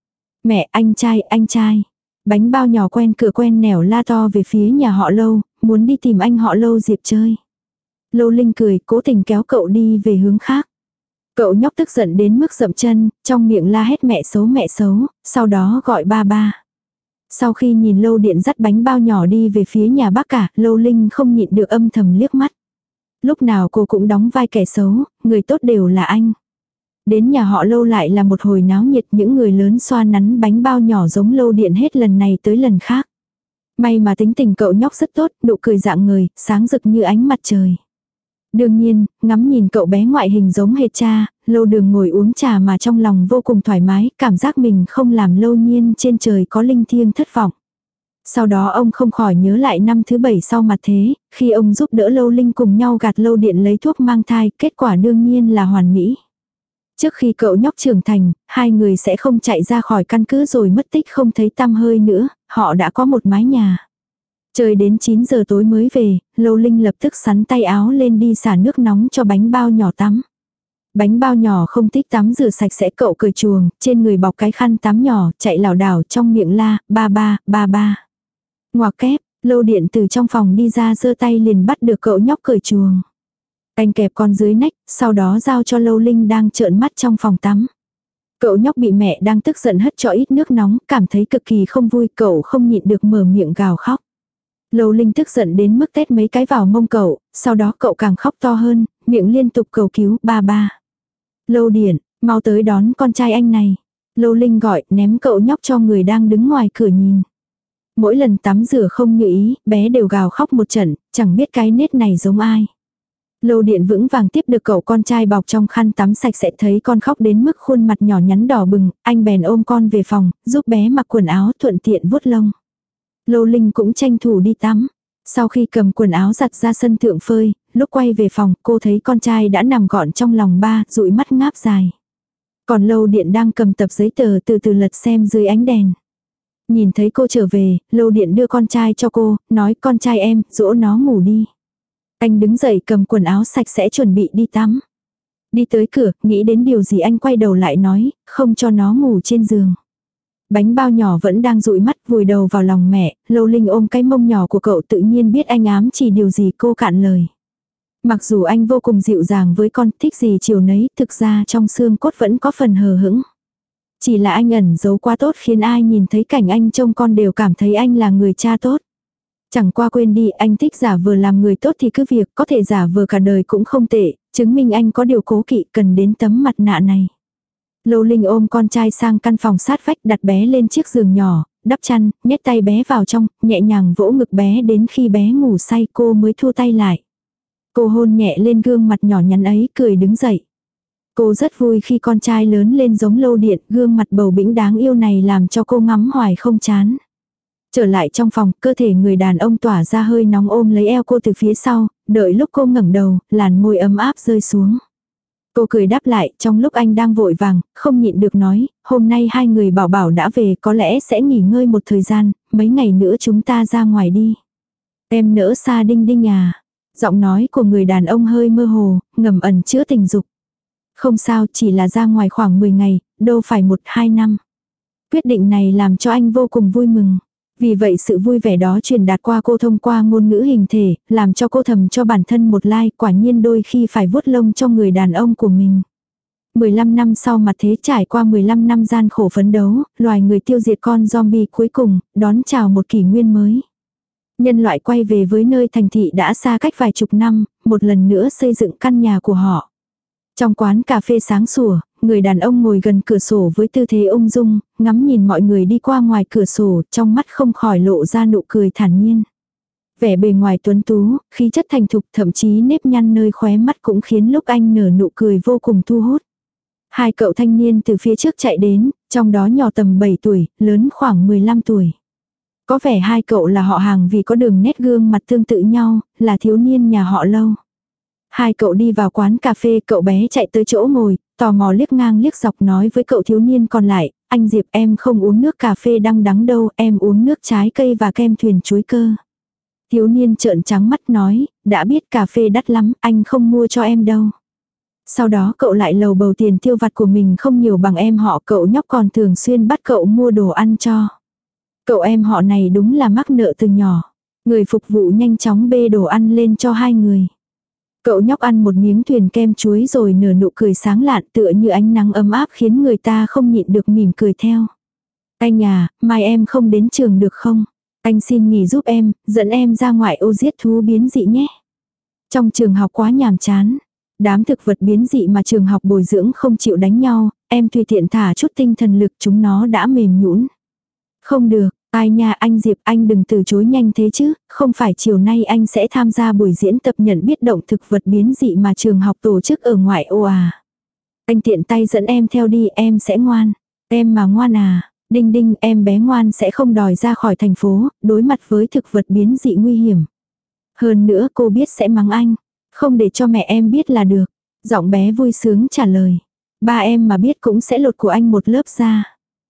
Mẹ, anh trai, anh trai. Bánh bao nhỏ quen cửa quen nẻo la to về phía nhà họ Lâu, muốn đi tìm anh họ Lâu Diệp chơi. Lâu Linh cười, cố tình kéo cậu đi về hướng khác. Cậu nhóc tức giận đến mức dậm chân, trong miệng la hét mẹ xấu mẹ xấu, sau đó gọi ba ba. Sau khi nhìn Lâu Điện dắt bánh bao nhỏ đi về phía nhà bác cả, Lâu Linh không nhịn được âm thầm liếc mắt. Lúc nào cô cũng đóng vai kẻ xấu, người tốt đều là anh. Đến nhà họ Lâu lại là một hồi náo nhiệt, những người lớn xoa nắn bánh bao nhỏ giống Lâu Điện hết lần này tới lần khác. May mà tính tình cậu nhóc rất tốt, nụ cười rạng ngời, sáng rực như ánh mặt trời. Đương nhiên, ngắm nhìn cậu bé ngoại hình giống hệt cha, Lâu Đường ngồi uống trà mà trong lòng vô cùng thoải mái, cảm giác mình không làm Lâu Nhiên trên trời có linh thiêng thất vọng. Sau đó ông không khỏi nhớ lại năm thứ bảy sau mặt thế, khi ông giúp đỡ Lâu Linh cùng nhau gạt Lâu Điện lấy thuốc mang thai, kết quả đương nhiên là hoàn mỹ. Trước khi cậu nhóc trưởng thành, hai người sẽ không chạy ra khỏi căn cứ rồi mất tích không thấy tăm hơi nữa, họ đã có một mái nhà. Trời đến chín giờ tối mới về, Lâu Linh lập tức sắn tay áo lên đi xả nước nóng cho bánh bao nhỏ tắm. Bánh bao nhỏ không thích tắm rửa sạch sẽ, cậu cởi chuồng, trên người bọc cái khăn tắm nhỏ, chạy lảo đảo trong miệng la, ba ba, ba ba. Ngoặc kép, Lâu Điện từ trong phòng đi ra giơ tay liền bắt được cậu nhóc cởi chuồng. Anh kẹp con dưới nách, sau đó giao cho Lâu Linh đang trợn mắt trong phòng tắm. Cậu nhóc bị mẹ đang tức giận hất cho ít nước nóng, cảm thấy cực kỳ không vui, cậu không nhịn được mở miệng gào khóc. Lâu Linh tức giận đến mức tét mấy cái vào mông cậu, sau đó cậu càng khóc to hơn, miệng liên tục cầu cứu, ba ba. Lâu Điện, mau tới đón con trai anh này. Lâu Linh gọi, ném cậu nhóc cho người đang đứng ngoài cửa nhìn. Mỗi lần tắm rửa không như ý, bé đều gào khóc một trận, chẳng biết cái nết này giống ai. Lâu Điện vững vàng tiếp được cậu con trai bọc trong khăn tắm sạch sẽ, thấy con khóc đến mức khuôn mặt nhỏ nhắn đỏ bừng, anh bèn ôm con về phòng, giúp bé mặc quần áo thuận tiện vuốt lông. Lâu Linh cũng tranh thủ đi tắm. Sau khi cầm quần áo giặt ra sân thượng phơi, lúc quay về phòng cô thấy con trai đã nằm gọn trong lòng ba, dụi mắt ngáp dài. Còn Lâu Điện đang cầm tập giấy tờ từ từ lật xem dưới ánh đèn. Nhìn thấy cô trở về, Lâu Điện đưa con trai cho cô, nói con trai em, dỗ nó ngủ đi. Anh đứng dậy cầm quần áo sạch sẽ chuẩn bị đi tắm. Đi tới cửa, nghĩ đến điều gì anh quay đầu lại nói, không cho nó ngủ trên giường. Bánh bao nhỏ vẫn đang dụi mắt vùi đầu vào lòng mẹ, Lâu Linh ôm cái mông nhỏ của cậu tự nhiên biết anh ám chỉ điều gì, cô cạn lời. Mặc dù anh vô cùng dịu dàng với con, thích gì chiều nấy, thực ra trong xương cốt vẫn có phần hờ hững. Chỉ là anh ẩn giấu quá tốt khiến ai nhìn thấy cảnh anh trông con đều cảm thấy anh là người cha tốt. Chẳng qua quên đi, anh thích giả vờ làm người tốt thì cứ việc, có thể giả vờ cả đời cũng không tệ, chứng minh anh có điều cố kỵ cần đến tấm mặt nạ này. Lâu Linh ôm con trai sang căn phòng sát vách, đặt bé lên chiếc giường nhỏ, đắp chăn, nhét tay bé vào trong, nhẹ nhàng vỗ ngực bé đến khi bé ngủ say cô mới thu tay lại. Cô hôn nhẹ lên gương mặt nhỏ nhắn ấy, cười đứng dậy. Cô rất vui khi con trai lớn lên giống Lâu Điện, gương mặt bầu bĩnh đáng yêu này làm cho cô ngắm hoài không chán. Trở lại trong phòng, cơ thể người đàn ông tỏa ra hơi nóng ôm lấy eo cô từ phía sau, đợi lúc cô ngẩng đầu, làn môi ấm áp rơi xuống. Cô cười đáp lại, trong lúc anh đang vội vàng, không nhịn được nói, hôm nay hai người bảo bảo đã về, có lẽ sẽ nghỉ ngơi một thời gian, mấy ngày nữa chúng ta ra ngoài đi. Em nỡ xa Đinh Đinh à? Giọng nói của người đàn ông hơi mơ hồ, ngầm ẩn chứa tình dục. Không sao, chỉ là ra ngoài khoảng mười ngày, đâu phải một hai năm. Quyết định này làm cho anh vô cùng vui mừng. Vì vậy sự vui vẻ đó truyền đạt qua cô thông qua ngôn ngữ hình thể, làm cho cô thầm cho bản thân một like, quả nhiên đôi khi phải vuốt lông cho người đàn ông của mình. mười lăm năm sau mặt thế, trải qua mười lăm năm gian khổ phấn đấu, loài người tiêu diệt con zombie cuối cùng, đón chào một kỷ nguyên mới. Nhân loại quay về với nơi thành thị đã xa cách vài chục năm, một lần nữa xây dựng căn nhà của họ. Trong quán cà phê sáng sủa, người đàn ông ngồi gần cửa sổ với tư thế ung dung, ngắm nhìn mọi người đi qua ngoài cửa sổ, trong mắt không khỏi lộ ra nụ cười thản nhiên. Vẻ bề ngoài tuấn tú, khí chất thành thục, thậm chí nếp nhăn nơi khóe mắt cũng khiến lúc anh nở nụ cười vô cùng thu hút. Hai cậu thanh niên từ phía trước chạy đến, trong đó nhỏ tầm bảy tuổi, lớn khoảng mười lăm tuổi. Có vẻ hai cậu là họ hàng vì có đường nét gương mặt tương tự nhau, là thiếu niên nhà họ Lâu. Hai cậu đi vào quán cà phê, cậu bé chạy tới chỗ ngồi, tò mò liếc ngang liếc dọc nói với cậu thiếu niên còn lại, anh Diệp em không uống nước cà phê đắng đắng đâu, em uống nước trái cây và kem thuyền chuối cơ. Thiếu niên trợn trắng mắt nói, đã biết cà phê đắt lắm, anh không mua cho em đâu. Sau đó cậu lại lầu bầu tiền tiêu vặt của mình không nhiều bằng em họ, cậu nhóc còn thường xuyên bắt cậu mua đồ ăn cho. Cậu em họ này đúng là mắc nợ từ nhỏ. Người phục vụ nhanh chóng bê đồ ăn lên cho hai người. Cậu nhóc ăn một miếng thuyền kem chuối rồi nở nụ cười sáng lạn tựa như ánh nắng ấm áp khiến người ta không nhịn được mỉm cười theo. Anh à, mai em không đến trường được không? Anh xin nghỉ giúp em, dẫn em ra ngoại ô giết thú biến dị nhé. Trong trường học quá nhàm chán. Đám thực vật biến dị mà trường học bồi dưỡng không chịu đánh nhau, em tùy tiện thả chút tinh thần lực chúng nó đã mềm nhũn. Không được, ai nha anh Diệp anh đừng từ chối nhanh thế chứ, không phải chiều nay anh sẽ tham gia buổi diễn tập nhận biết động thực vật biến dị mà trường học tổ chức ở ngoại ô à. Anh tiện tay dẫn em theo đi em sẽ ngoan. Em mà ngoan à, đinh đinh em bé ngoan sẽ không đòi ra khỏi thành phố, đối mặt với thực vật biến dị nguy hiểm. Hơn nữa cô biết sẽ mắng anh. Không để cho mẹ em biết là được. Giọng bé vui sướng trả lời. Ba em mà biết cũng sẽ lột của anh một lớp ra.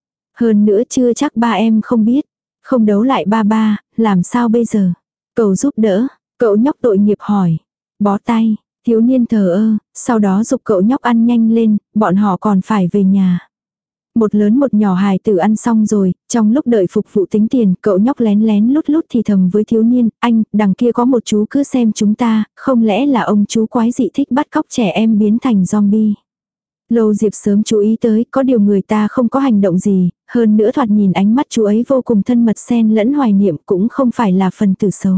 Hơn nữa chưa chắc ba em không biết. Không đấu lại ba ba, làm sao bây giờ? Cậu giúp đỡ. Cậu nhóc tội nghiệp hỏi. Bó tay. Thiếu niên thờ ơ. Sau đó giục cậu nhóc ăn nhanh lên. Bọn họ còn phải về nhà. Một lớn một nhỏ hài tử ăn xong rồi, trong lúc đợi phục vụ tính tiền, cậu nhóc lén lén lút lút thì thầm với thiếu niên, anh, đằng kia có một chú cứ xem chúng ta, không lẽ là ông chú quái dị thích bắt cóc trẻ em biến thành zombie. Lâu Diệp sớm chú ý tới, có điều người ta không có hành động gì, hơn nữa thoạt nhìn ánh mắt chú ấy vô cùng thân mật xen lẫn hoài niệm cũng không phải là phần tử xấu.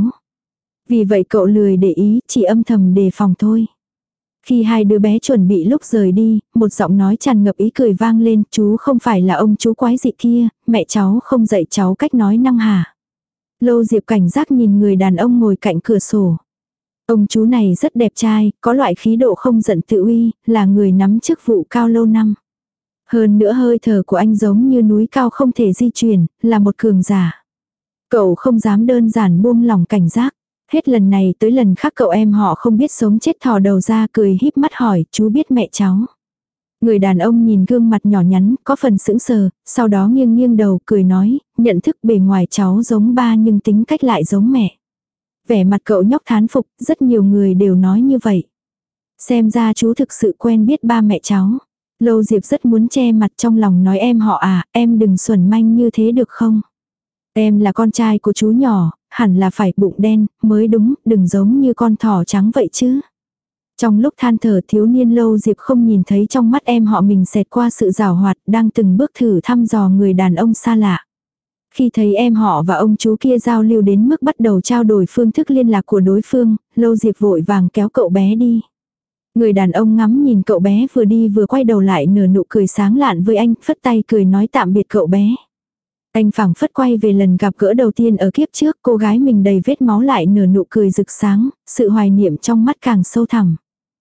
Vì vậy cậu lười để ý, chỉ âm thầm đề phòng thôi. Khi hai đứa bé chuẩn bị lúc rời đi, một giọng nói tràn ngập ý cười vang lên, chú không phải là ông chú quái dị kia, mẹ cháu không dạy cháu cách nói năng hả. Lâu Diệp cảnh giác nhìn người đàn ông ngồi cạnh cửa sổ. Ông chú này rất đẹp trai, có loại khí độ không giận tự uy, là người nắm chức vụ cao lâu năm. Hơn nữa hơi thở của anh giống như núi cao không thể di chuyển, là một cường giả. Cậu không dám đơn giản buông lỏng cảnh giác. Hết lần này tới lần khác cậu em họ không biết sống chết thò đầu ra cười híp mắt hỏi chú biết mẹ cháu. Người đàn ông nhìn gương mặt nhỏ nhắn có phần sững sờ, sau đó nghiêng nghiêng đầu cười nói, nhận thức bề ngoài cháu giống ba nhưng tính cách lại giống mẹ. Vẻ mặt cậu nhóc thán phục, rất nhiều người đều nói như vậy. Xem ra chú thực sự quen biết ba mẹ cháu. Lâu Diệp rất muốn che mặt trong lòng nói em họ à, em đừng xuẩn manh như thế được không? Em là con trai của chú nhỏ, hẳn là phải bụng đen, mới đúng, đừng giống như con thỏ trắng vậy chứ. Trong lúc than thở thiếu niên Lâu Diệp không nhìn thấy trong mắt em họ mình xẹt qua sự giảo hoạt, đang từng bước thử thăm dò người đàn ông xa lạ. Khi thấy em họ và ông chú kia giao lưu đến mức bắt đầu trao đổi phương thức liên lạc của đối phương, Lâu Diệp vội vàng kéo cậu bé đi. Người đàn ông ngắm nhìn cậu bé vừa đi vừa quay đầu lại nở nụ cười sáng lạn với anh, phất tay cười nói tạm biệt cậu bé. Anh phảng phất quay về lần gặp gỡ đầu tiên ở kiếp trước, cô gái mình đầy vết máu lại nở nụ cười rực sáng, sự hoài niệm trong mắt càng sâu thẳm.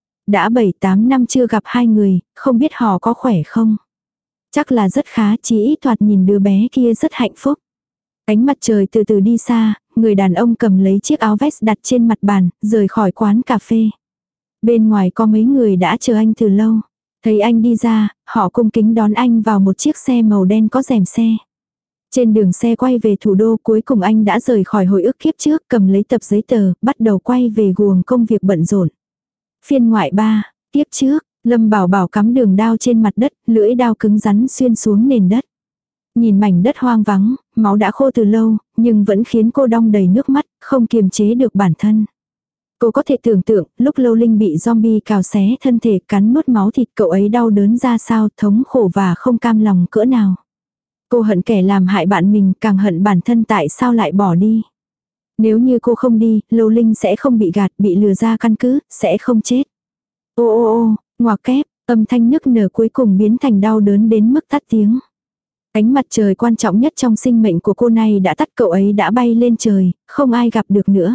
Đã bảy tám năm chưa gặp hai người, không biết họ có khỏe không? Chắc là rất khá, chỉ ít thoạt nhìn đứa bé kia rất hạnh phúc. Ánh mặt trời từ từ đi xa, người đàn ông cầm lấy chiếc áo vest đặt trên mặt bàn, rời khỏi quán cà phê. Bên ngoài có mấy người đã chờ anh từ lâu. Thấy anh đi ra, họ cung kính đón anh vào một chiếc xe màu đen có rèm xe. Trên đường xe quay về thủ đô cuối cùng anh đã rời khỏi hồi ức kiếp trước, cầm lấy tập giấy tờ, bắt đầu quay về guồng công việc bận rộn. Phiên ngoại ba, kiếp trước, Lâm Bảo Bảo cắm đường đao trên mặt đất, lưỡi đao cứng rắn xuyên xuống nền đất. Nhìn mảnh đất hoang vắng, máu đã khô từ lâu, nhưng vẫn khiến cô đong đầy nước mắt, không kiềm chế được bản thân. Cô có thể tưởng tượng, lúc Lâu Linh bị zombie cào xé thân thể cắn nuốt máu thịt cậu ấy đau đớn ra sao, thống khổ và không cam lòng cỡ nào. Cô hận kẻ làm hại bạn mình, càng hận bản thân tại sao lại bỏ đi. Nếu như cô không đi, Lâu Linh sẽ không bị gạt, bị lừa ra căn cứ, sẽ không chết. Ô ô ô, ngoặc kép, âm thanh nức nở cuối cùng biến thành đau đớn đến mức tắt tiếng. Ánh mặt trời quan trọng nhất trong sinh mệnh của cô này đã tắt, cậu ấy đã bay lên trời, không ai gặp được nữa.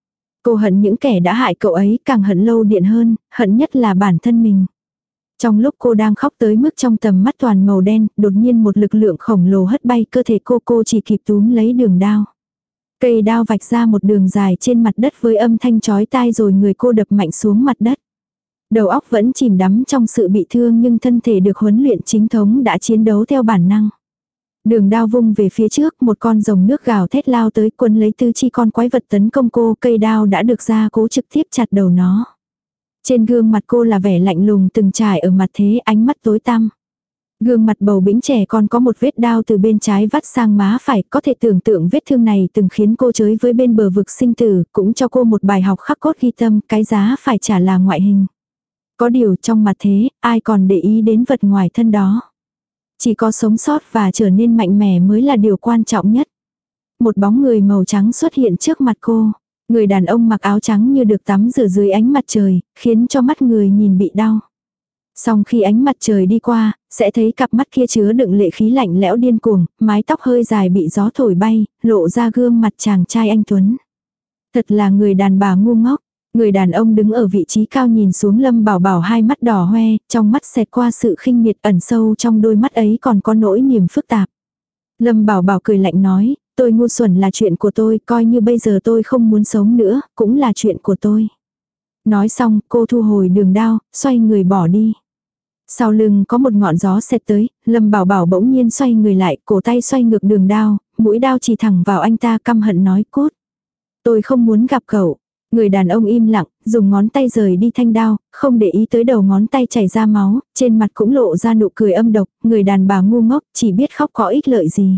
Cô hận những kẻ đã hại cậu ấy, càng hận Lâu Điện hơn, hận nhất là bản thân mình. Trong lúc cô đang khóc tới mức trong tầm mắt toàn màu đen, đột nhiên một lực lượng khổng lồ hất bay cơ thể cô, cô chỉ kịp túm lấy đường đao. Cây đao vạch ra một đường dài trên mặt đất với âm thanh chói tai rồi người cô đập mạnh xuống mặt đất. Đầu óc vẫn chìm đắm trong sự bị thương nhưng thân thể được huấn luyện chính thống đã chiến đấu theo bản năng. Đường đao vung về phía trước, một con rồng nước gào thét lao tới quấn lấy tứ chi con quái vật tấn công cô, cây đao đã được gia cố trực tiếp chặt đầu nó. Trên gương mặt cô là vẻ lạnh lùng từng trải ở mặt thế, ánh mắt tối tăm. Gương mặt bầu bĩnh trẻ con có một vết đao từ bên trái vắt sang má phải, có thể tưởng tượng vết thương này từng khiến cô chới với bên bờ vực sinh tử, cũng cho cô một bài học khắc cốt ghi tâm, cái giá phải trả là ngoại hình. Có điều trong mặt thế, ai còn để ý đến vật ngoài thân đó. Chỉ có sống sót và trở nên mạnh mẽ mới là điều quan trọng nhất. Một bóng người màu trắng xuất hiện trước mặt cô. Người đàn ông mặc áo trắng như được tắm rửa dưới ánh mặt trời, khiến cho mắt người nhìn bị đau. Song khi ánh mặt trời đi qua, sẽ thấy cặp mắt kia chứa đựng lệ khí lạnh lẽo điên cuồng, mái tóc hơi dài bị gió thổi bay, lộ ra gương mặt chàng trai anh tuấn. Thật là người đàn bà ngu ngốc. Người đàn ông đứng ở vị trí cao nhìn xuống Lâm Bảo Bảo, hai mắt đỏ hoe, trong mắt xẹt qua sự khinh miệt, ẩn sâu trong đôi mắt ấy còn có nỗi niềm phức tạp. Lâm Bảo Bảo cười lạnh nói, tôi ngu xuẩn là chuyện của tôi, coi như bây giờ tôi không muốn sống nữa, cũng là chuyện của tôi. Nói xong, cô thu hồi đường đao, xoay người bỏ đi. Sau lưng có một ngọn gió xẹt tới, Lâm Bảo Bảo bỗng nhiên xoay người lại, cổ tay xoay ngược đường đao, mũi đao chỉ thẳng vào anh ta, căm hận nói, cút. Tôi không muốn gặp cậu. Người đàn ông im lặng, dùng ngón tay rời đi thanh đao, không để ý tới đầu ngón tay chảy ra máu, trên mặt cũng lộ ra nụ cười âm độc, người đàn bà ngu ngốc, chỉ biết khóc có ích lợi gì.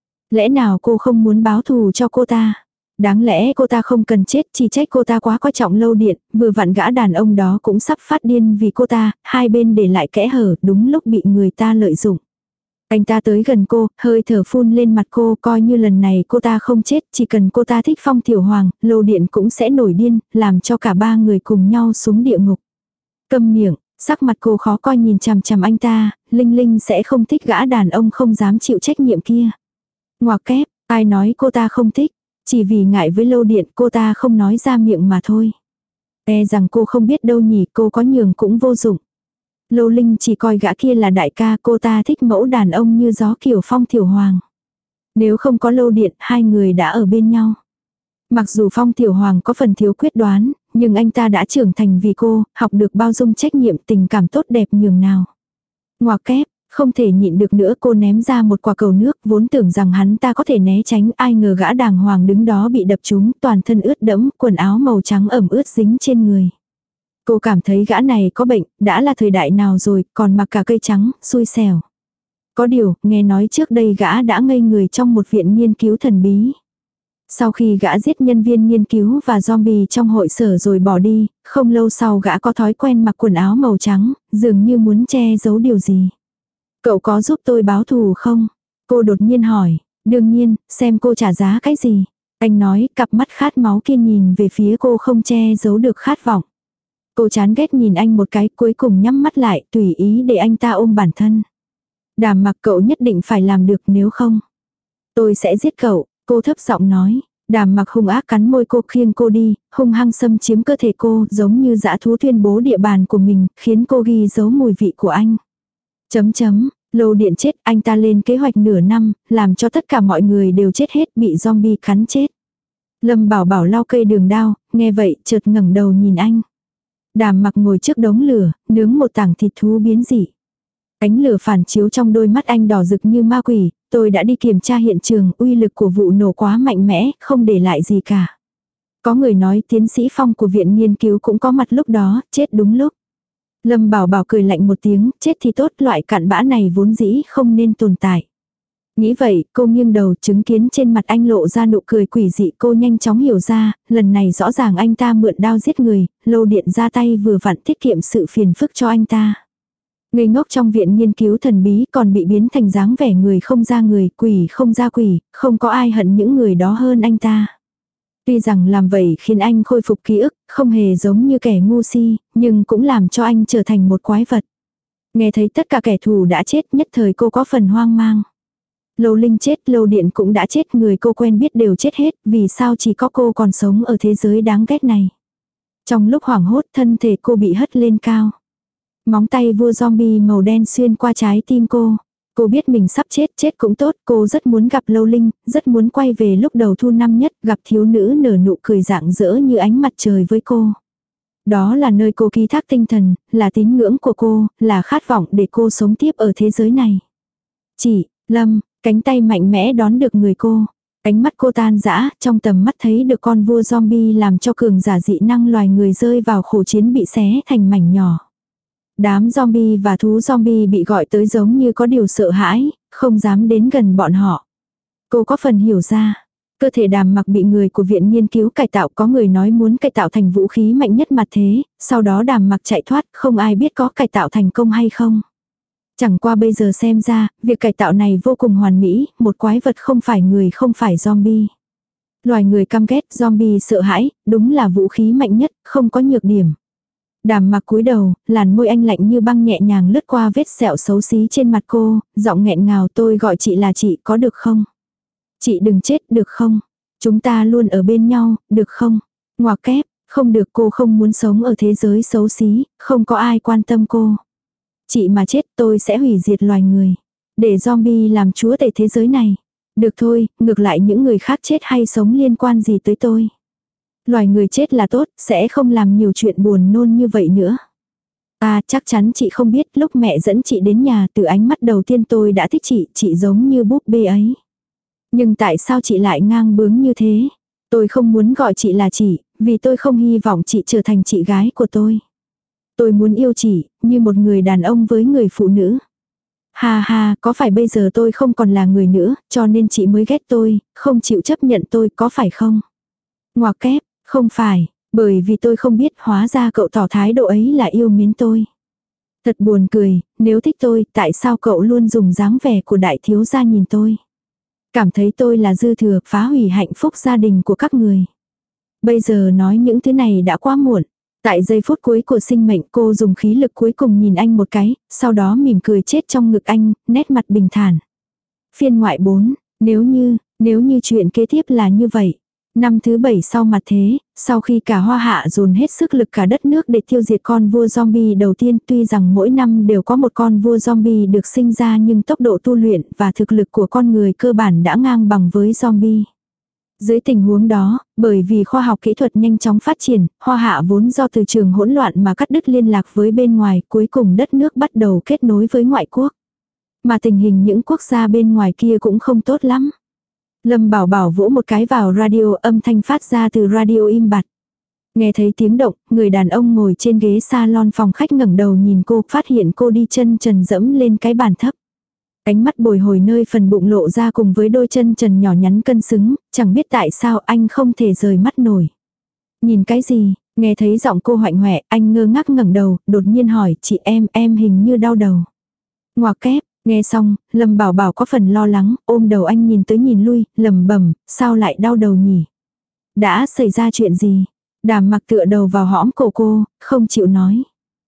Lẽ nào cô không muốn báo thù cho cô ta? Đáng lẽ cô ta không cần chết, chỉ trách cô ta quá coi trọng Lâu Điện, vừa vặn gã đàn ông đó cũng sắp phát điên vì cô ta, hai bên để lại kẽ hở, đúng lúc bị người ta lợi dụng. Anh ta tới gần cô, hơi thở phun lên mặt cô, coi như lần này cô ta không chết, chỉ cần cô ta thích Phong Tiểu Hoàng, Lâu Điện cũng sẽ nổi điên, làm cho cả ba người cùng nhau xuống địa ngục. Câm miệng, sắc mặt cô khó coi nhìn chằm chằm anh ta, Linh Linh sẽ không thích gã đàn ông không dám chịu trách nhiệm kia. Ngoặc kép, ai nói cô ta không thích, chỉ vì ngại với Lâu Điện cô ta không nói ra miệng mà thôi. E rằng cô không biết đâu nhỉ, cô có nhường cũng vô dụng. Lâu Linh chỉ coi gã kia là đại ca, cô ta thích mẫu đàn ông như gió kiểu Phong Tiểu Hoàng. Nếu không có Lâu Điện, hai người đã ở bên nhau. Mặc dù Phong Tiểu Hoàng có phần thiếu quyết đoán, nhưng anh ta đã trưởng thành vì cô, học được bao dung trách nhiệm, tình cảm tốt đẹp nhường nào. Ngoặc kép, không thể nhịn được nữa, cô ném ra một quả cầu nước, vốn tưởng rằng hắn ta có thể né tránh, ai ngờ gã đàng hoàng đứng đó bị đập trúng, toàn thân ướt đẫm, quần áo màu trắng ẩm ướt dính trên người. Cô cảm thấy gã này có bệnh, đã là thời đại nào rồi, còn mặc cả cây trắng, xui xẻo. Có điều, nghe nói trước đây gã đã ngây người trong một viện nghiên cứu thần bí. Sau khi gã giết nhân viên nghiên cứu và zombie trong hội sở rồi bỏ đi, không lâu sau gã có thói quen mặc quần áo màu trắng, dường như muốn che giấu điều gì. Cậu có giúp tôi báo thù không? Cô đột nhiên hỏi. Đương nhiên, xem cô trả giá cái gì. Anh nói, cặp mắt khát máu kia nhìn về phía cô không che giấu được khát vọng. Cô chán ghét nhìn anh một cái, cuối cùng nhắm mắt lại, tùy ý để anh ta ôm bản thân. Đàm Mặc, cậu nhất định phải làm được, nếu không tôi sẽ giết cậu, cô thấp giọng nói. Đàm Mặc hung ác cắn môi cô, khiêng cô đi, hung hăng xâm chiếm cơ thể cô, giống như dã thú tuyên bố địa bàn của mình, khiến cô ghi dấu mùi vị của anh. Chấm chấm, Lâu Điện chết, anh ta lên kế hoạch nửa năm, làm cho tất cả mọi người đều chết hết, bị zombie cắn chết. Lâm Bảo Bảo lau cây đường đao, nghe vậy chợt ngẩng đầu nhìn anh. Đàm Mặc ngồi trước đống lửa, nướng một tảng thịt thú biến dị. Ánh lửa phản chiếu trong đôi mắt anh đỏ rực như ma quỷ, tôi đã đi kiểm tra hiện trường, uy lực của vụ nổ quá mạnh mẽ, không để lại gì cả. Có người nói tiến sĩ Phong của viện nghiên cứu cũng có mặt lúc đó, chết đúng lúc. Lâm Bảo Bảo cười lạnh một tiếng, chết thì tốt, loại cặn bã này vốn dĩ không nên tồn tại. Nghĩ vậy, cô nghiêng đầu, chứng kiến trên mặt anh lộ ra nụ cười quỷ dị, cô nhanh chóng hiểu ra, lần này rõ ràng anh ta mượn đao giết người, Lâu Điện ra tay vừa vặn tiết kiệm sự phiền phức cho anh ta. Ngây ngốc trong viện nghiên cứu thần bí còn bị biến thành dáng vẻ người không ra người, quỷ không ra quỷ, không có ai hận những người đó hơn anh ta. Tuy rằng làm vậy khiến anh khôi phục ký ức, không hề giống như kẻ ngu si, nhưng cũng làm cho anh trở thành một quái vật. Nghe thấy tất cả kẻ thù đã chết, nhất thời cô có phần hoang mang. Lâu Linh chết, Lâu Điện cũng đã chết, người cô quen biết đều chết hết, vì sao chỉ có cô còn sống ở thế giới đáng ghét này. Trong lúc hoảng hốt, thân thể cô bị hất lên cao. Móng tay vua zombie màu đen xuyên qua trái tim cô. Cô biết mình sắp chết, chết cũng tốt, cô rất muốn gặp Lâu Linh, rất muốn quay về lúc đầu thu năm nhất, gặp thiếu nữ nở nụ cười rạng rỡ như ánh mặt trời với cô. Đó là nơi cô ký thác tinh thần, là tín ngưỡng của cô, là khát vọng để cô sống tiếp ở thế giới này. Chỉ, Lâm, cánh tay mạnh mẽ đón được người cô. Ánh mắt cô tan dã, trong tầm mắt thấy được con vua zombie làm cho cường giả dị năng loài người rơi vào khổ chiến bị xé thành mảnh nhỏ. Đám zombie và thú zombie bị gọi tới giống như có điều sợ hãi, không dám đến gần bọn họ. Cô có phần hiểu ra. Cơ thể Đàm Mặc bị người của viện nghiên cứu cải tạo, có người nói muốn cải tạo thành vũ khí mạnh nhất mặt thế, sau đó Đàm Mặc chạy thoát, không ai biết có cải tạo thành công hay không. Chẳng qua bây giờ xem ra, việc cải tạo này vô cùng hoàn mỹ, một quái vật không phải người không phải zombie. Loài người căm ghét, zombie sợ hãi, đúng là vũ khí mạnh nhất, không có nhược điểm. Đàm Mặc cúi đầu, làn môi anh lạnh như băng nhẹ nhàng lướt qua vết sẹo xấu xí trên mặt cô, giọng nghẹn ngào, tôi gọi chị là chị có được không? Chị đừng chết được không? Chúng ta luôn ở bên nhau, được không? Ngoặc kép, không được, cô không muốn sống ở thế giới xấu xí, không có ai quan tâm cô. Chị mà chết tôi sẽ hủy diệt loài người. Để zombie làm chúa tể thế giới này. Được thôi, ngược lại những người khác chết hay sống liên quan gì tới tôi. Loài người chết là tốt, sẽ không làm nhiều chuyện buồn nôn như vậy nữa. À, chắc chắn chị không biết, lúc mẹ dẫn chị đến nhà, từ ánh mắt đầu tiên tôi đã thích chị, chị giống như búp bê ấy. Nhưng tại sao chị lại ngang bướng như thế? Tôi không muốn gọi chị là chị, vì tôi không hy vọng chị trở thành chị gái của tôi. Tôi muốn yêu chị, như một người đàn ông với người phụ nữ. Ha ha, có phải bây giờ tôi không còn là người nữa, cho nên chị mới ghét tôi, không chịu chấp nhận tôi, có phải không? Ngoặc kép, không phải, bởi vì tôi không biết, hóa ra cậu tỏ thái độ ấy là yêu mến tôi. Thật buồn cười, nếu thích tôi, tại sao cậu luôn dùng dáng vẻ của đại thiếu gia nhìn tôi? Cảm thấy tôi là dư thừa, phá hủy hạnh phúc gia đình của các người. Bây giờ nói những thứ này đã quá muộn. Tại giây phút cuối của sinh mệnh, cô dùng khí lực cuối cùng nhìn anh một cái, sau đó mỉm cười chết trong ngực anh, nét mặt bình thản. Phiên ngoại bốn, nếu như, nếu như chuyện kế tiếp là như vậy. Năm thứ bảy sau mặt thế, sau khi cả Hoa Hạ dồn hết sức lực cả đất nước để tiêu diệt con vua zombie đầu tiên, tuy rằng mỗi năm đều có một con vua zombie được sinh ra, nhưng tốc độ tu luyện và thực lực của con người cơ bản đã ngang bằng với zombie. Dưới tình huống đó, bởi vì khoa học kỹ thuật nhanh chóng phát triển, Hoa Hạ vốn do từ trường hỗn loạn mà cắt đứt liên lạc với bên ngoài, cuối cùng đất nước bắt đầu kết nối với ngoại quốc. Mà tình hình những quốc gia bên ngoài kia cũng không tốt lắm. Lâm Bảo Bảo vỗ một cái vào radio, âm thanh phát ra từ radio im bặt. Nghe thấy tiếng động, người đàn ông ngồi trên ghế salon phòng khách ngẩng đầu nhìn cô, phát hiện cô đi chân trần dẫm lên cái bàn thấp. Ánh mắt bồi hồi nơi phần bụng lộ ra cùng với đôi chân trần nhỏ nhắn cân xứng, chẳng biết tại sao anh không thể rời mắt nổi. Nhìn cái gì? Nghe thấy giọng cô hoạnh hoẹ, anh ngơ ngác ngẩng đầu, đột nhiên hỏi, chị em, em hình như đau đầu. Ngoặc kép, nghe xong, Lâm Bảo Bảo có phần lo lắng, ôm đầu anh nhìn tới nhìn lui, lẩm bẩm, sao lại đau đầu nhỉ? Đã xảy ra chuyện gì? Đàm Mặc tựa đầu vào hõm cổ cô, không chịu nói.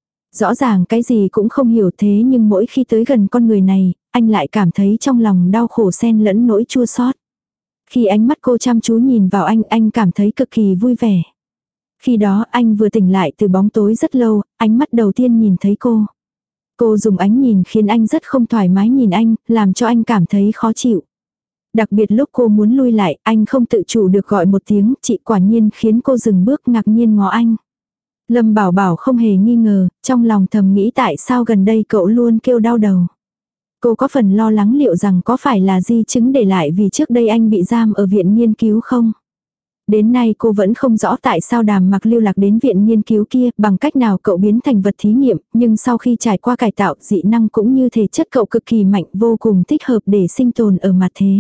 Rõ ràng cái gì cũng không hiểu, thế nhưng mỗi khi tới gần con người này, anh lại cảm thấy trong lòng đau khổ xen lẫn nỗi chua xót. Khi ánh mắt cô chăm chú nhìn vào anh, anh cảm thấy cực kỳ vui vẻ. Khi đó anh vừa tỉnh lại từ bóng tối rất lâu, ánh mắt đầu tiên nhìn thấy cô. Cô dùng ánh nhìn khiến anh rất không thoải mái nhìn anh, làm cho anh cảm thấy khó chịu. Đặc biệt lúc cô muốn lui lại, anh không tự chủ được gọi một tiếng, chị, quả nhiên khiến cô dừng bước ngạc nhiên ngó anh. Lâm Bảo Bảo không hề nghi ngờ, trong lòng thầm nghĩ tại sao gần đây cậu luôn kêu đau đầu. Cô có phần lo lắng liệu rằng có phải là di chứng để lại vì trước đây anh bị giam ở viện nghiên cứu không. Đến nay cô vẫn không rõ tại sao Đàm Mặc lưu lạc đến viện nghiên cứu kia, bằng cách nào cậu biến thành vật thí nghiệm, nhưng sau khi trải qua cải tạo, dị năng cũng như thể chất cậu cực kỳ mạnh, vô cùng thích hợp để sinh tồn ở mặt thế.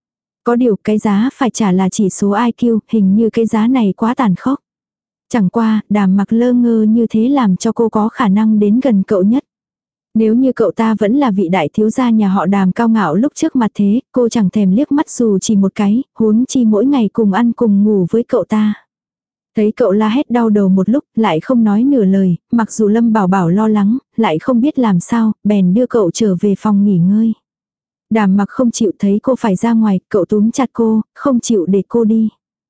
Có điều cái giá phải trả là chỉ số i kiu, hình như cái giá này quá tàn khốc. Chẳng qua, Đàm Mặc lơ ngơ như thế làm cho cô có khả năng đến gần cậu nhất. Nếu như cậu ta vẫn là vị đại thiếu gia nhà họ Đàm cao ngạo lúc trước mặt thế, cô chẳng thèm liếc mắt dù chỉ một cái, huống chi mỗi ngày cùng ăn cùng ngủ với cậu ta. Thấy cậu la hét đau đầu một lúc, lại không nói nửa lời, mặc dù Lâm Bảo Bảo lo lắng, lại không biết làm sao, bèn đưa cậu trở về phòng nghỉ ngơi. Đàm Mặc không chịu, thấy cô phải ra ngoài, cậu túm chặt cô, không chịu để cô đi.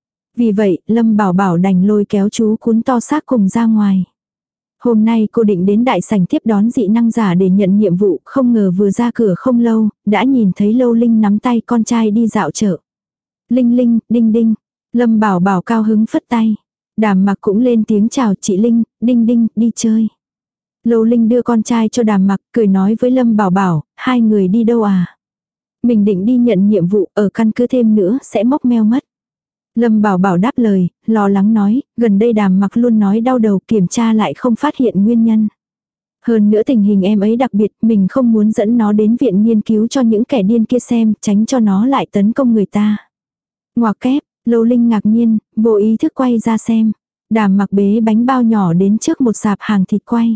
Vì vậy, Lâm Bảo Bảo đành lôi kéo chú cún to xác cùng ra ngoài. Hôm nay cô định đến đại sảnh tiếp đón dị năng giả để nhận nhiệm vụ, không ngờ vừa ra cửa không lâu, đã nhìn thấy Lâu Linh nắm tay con trai đi dạo chợ. Linh Linh, đinh đinh, Lâm Bảo Bảo cao hứng phất tay. Đàm Mặc cũng lên tiếng chào, chị Linh, đinh đinh, đi chơi. Lâu Linh đưa con trai cho Đàm Mặc, cười nói với Lâm Bảo Bảo, hai người đi đâu à? Mình định đi nhận nhiệm vụ, ở căn cứ thêm nữa sẽ móc meo mất. Lâm Bảo Bảo đáp lời, lo lắng nói, gần đây Đàm Mặc luôn nói đau đầu, kiểm tra lại không phát hiện nguyên nhân. Hơn nữa tình hình em ấy đặc biệt, mình không muốn dẫn nó đến viện nghiên cứu cho những kẻ điên kia xem, tránh cho nó lại tấn công người ta. Ngoặc kép, Lâu Linh ngạc nhiên, vô ý thức quay ra xem. Đàm Mặc bế bánh bao nhỏ đến trước một sạp hàng thịt quay.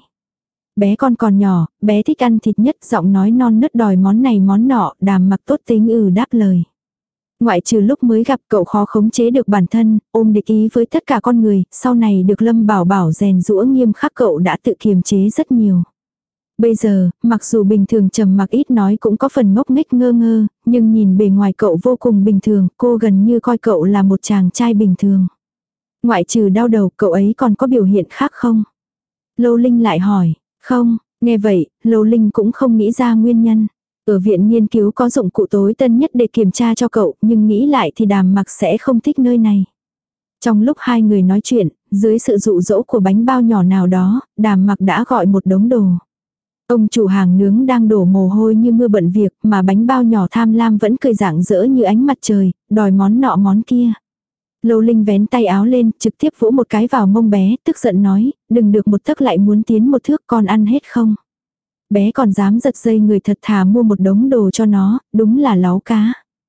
Bé con còn nhỏ, bé thích ăn thịt nhất, giọng nói non nớt đòi món này món nọ, Đàm Mặc tốt tính ừ đáp lời. Ngoại trừ lúc mới gặp cậu khó khống chế được bản thân, ôm địch ý với tất cả con người, sau này được Lâm Bảo Bảo rèn giũa nghiêm khắc cậu đã tự kiềm chế rất nhiều. Bây giờ, mặc dù bình thường trầm mặc ít nói cũng có phần ngốc nghếch ngơ ngơ, nhưng nhìn bề ngoài cậu vô cùng bình thường, cô gần như coi cậu là một chàng trai bình thường. Ngoại trừ đau đầu, cậu ấy còn có biểu hiện khác không? Lâu Linh lại hỏi, không, nghe vậy, Lâu Linh cũng không nghĩ ra nguyên nhân. Ở viện nghiên cứu có dụng cụ tối tân nhất để kiểm tra cho cậu, nhưng nghĩ lại thì Đàm Mặc sẽ không thích nơi này. Trong lúc hai người nói chuyện, dưới sự dụ dỗ của bánh bao nhỏ nào đó, Đàm Mặc đã gọi một đống đồ. Ông chủ hàng nướng đang đổ mồ hôi như mưa bận việc, mà bánh bao nhỏ tham lam vẫn cười rạng rỡ như ánh mặt trời, đòi món nọ món kia. Lâu Linh vén tay áo lên, trực tiếp vỗ một cái vào mông bé, tức giận nói, đừng được một tấc lại muốn tiến một thước, con ăn hết không? Bé còn dám giật dây người thật thà mua một đống đồ cho nó, đúng là láu cá.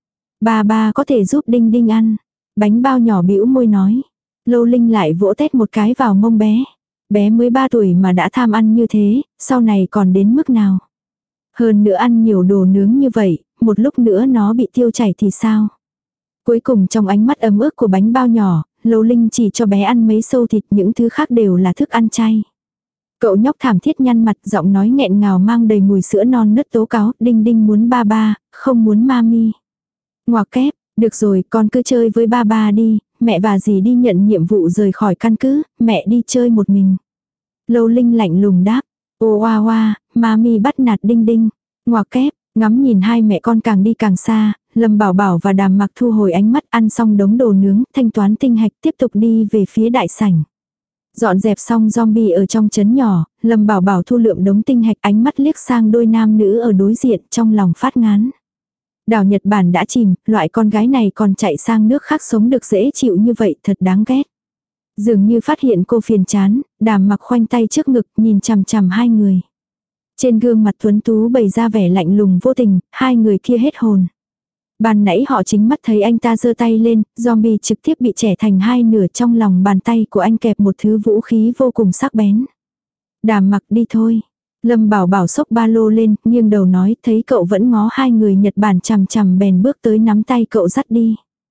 Ba ba có thể giúp Đinh Đinh ăn. Bánh bao nhỏ bĩu môi nói. Lâu Linh lại vỗ tét một cái vào mông bé. Bé mới ba tuổi mà đã tham ăn như thế, sau này còn đến mức nào? Hơn nữa ăn nhiều đồ nướng như vậy, một lúc nữa nó bị tiêu chảy thì sao? Cuối cùng trong ánh mắt ấm ức của bánh bao nhỏ, Lâu Linh chỉ cho bé ăn mấy sâu thịt, những thứ khác đều là thức ăn chay. Cậu nhóc thảm thiết nhăn mặt, giọng nói nghẹn ngào mang đầy mùi sữa non nớt tố cáo, Đinh Đinh muốn ba ba, không muốn mami. Ngoặc kép, được rồi, con cứ chơi với ba ba đi, mẹ và dì đi nhận nhiệm vụ rời khỏi căn cứ, mẹ đi chơi một mình. Lâu Linh lạnh lùng đáp, ô oa oa, mami bắt nạt Đinh Đinh. Ngoặc kép, ngắm nhìn hai mẹ con càng đi càng xa, Lâm Bảo Bảo và Đàm Mặc thu hồi ánh mắt, ăn xong đống đồ nướng, thanh toán tinh hạch, tiếp tục đi về phía đại sảnh. Dọn dẹp xong zombie ở trong trấn nhỏ, Lâm Bảo Bảo thu lượm đống tinh hạch, ánh mắt liếc sang đôi nam nữ ở đối diện, trong lòng phát ngán. Đảo Nhật Bản đã chìm, loại con gái này còn chạy sang nước khác sống được dễ chịu như vậy, thật đáng ghét. Dường như phát hiện cô phiền chán, Đàm Mặc khoanh tay trước ngực, nhìn chằm chằm hai người. Trên gương mặt tuấn tú bày ra vẻ lạnh lùng vô tình, hai người kia hết hồn. Ban nãy họ chính mắt thấy anh ta giơ tay lên, zombie trực tiếp bị chẻ thành hai nửa, trong lòng bàn tay của anh kẹp một thứ vũ khí vô cùng sắc bén. Đàm Mặc đi thôi. Lâm Bảo Bảo xốc ba lô lên, nghiêng đầu nói, thấy cậu vẫn ngó hai người Nhật Bản chằm chằm bèn bước tới nắm tay cậu dắt đi.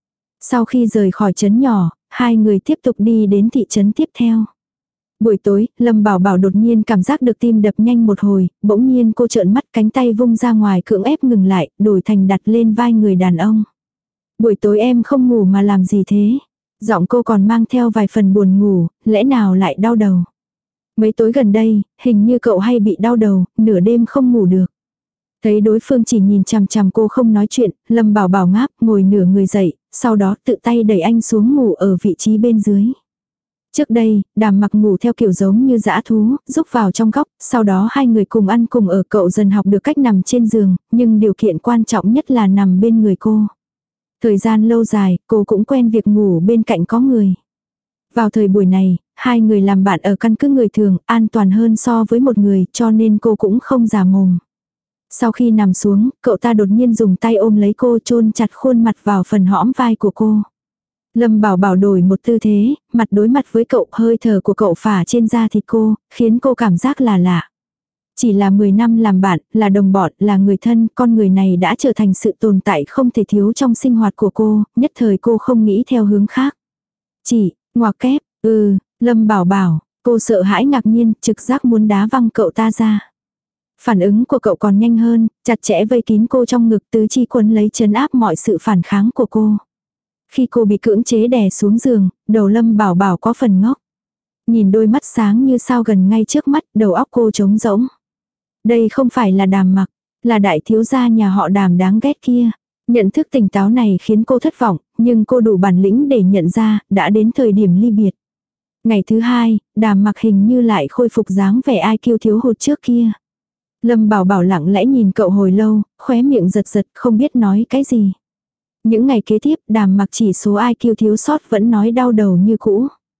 Sau khi rời khỏi trấn nhỏ, hai người tiếp tục đi đến thị trấn tiếp theo. Buổi tối, Lâm Bảo Bảo đột nhiên cảm giác được tim đập nhanh một hồi, bỗng nhiên cô trợn mắt, cánh tay vung ra ngoài cưỡng ép ngừng lại, đổi thành đặt lên vai người đàn ông. Buổi tối em không ngủ mà làm gì thế? Giọng cô còn mang theo vài phần buồn ngủ, lẽ nào lại đau đầu? Mấy tối gần đây, hình như cậu hay bị đau đầu, nửa đêm không ngủ được. Thấy đối phương chỉ nhìn chằm chằm cô không nói chuyện, Lâm Bảo Bảo ngáp, ngồi nửa người dậy, sau đó tự tay đẩy anh xuống ngủ ở vị trí bên dưới. Trước đây, Đàm Mặc ngủ theo kiểu giống như dã thú, rúc vào trong góc, sau đó hai người cùng ăn cùng ở, cậu dần học được cách nằm trên giường, nhưng điều kiện quan trọng nhất là nằm bên người cô. Thời gian lâu dài, cô cũng quen việc ngủ bên cạnh có người. Vào thời buổi này, hai người làm bạn ở căn cứ người thường, an toàn hơn so với một người, cho nên cô cũng không giả mồm. Sau khi nằm xuống, cậu ta đột nhiên dùng tay ôm lấy cô, chôn chặt khuôn mặt vào phần hõm vai của cô. Lâm Bảo Bảo đổi một tư thế, mặt đối mặt với cậu, hơi thở của cậu phả trên da thịt cô, khiến cô cảm giác là lạ. Chỉ là mười năm làm bạn, là đồng bọn, là người thân, con người này đã trở thành sự tồn tại không thể thiếu trong sinh hoạt của cô, nhất thời cô không nghĩ theo hướng khác. Chỉ, ngoặc kép, ừ, Lâm Bảo Bảo, cô sợ hãi ngạc nhiên, trực giác muốn đá văng cậu ta ra. Phản ứng của cậu còn nhanh hơn, chặt chẽ vây kín cô trong ngực, tứ chi quấn lấy trấn áp mọi sự phản kháng của cô. Khi cô bị cưỡng chế đè xuống giường, đầu Lâm Bảo Bảo có phần ngốc. Nhìn đôi mắt sáng như sao gần ngay trước mắt, đầu óc cô trống rỗng. Đây không phải là Đàm Mặc, là đại thiếu gia nhà họ Đàm đáng ghét kia. Nhận thức tỉnh táo này khiến cô thất vọng, nhưng cô đủ bản lĩnh để nhận ra, đã đến thời điểm ly biệt. Ngày thứ hai, Đàm Mặc hình như lại khôi phục dáng vẻ ai kiêu thiếu hụt trước kia. Lâm Bảo Bảo lặng lẽ nhìn cậu hồi lâu, khóe miệng giật giật không biết nói cái gì. Những ngày kế tiếp, Đàm Mặc chỉ số i kiu thiếu sót vẫn nói đau đầu như cũ.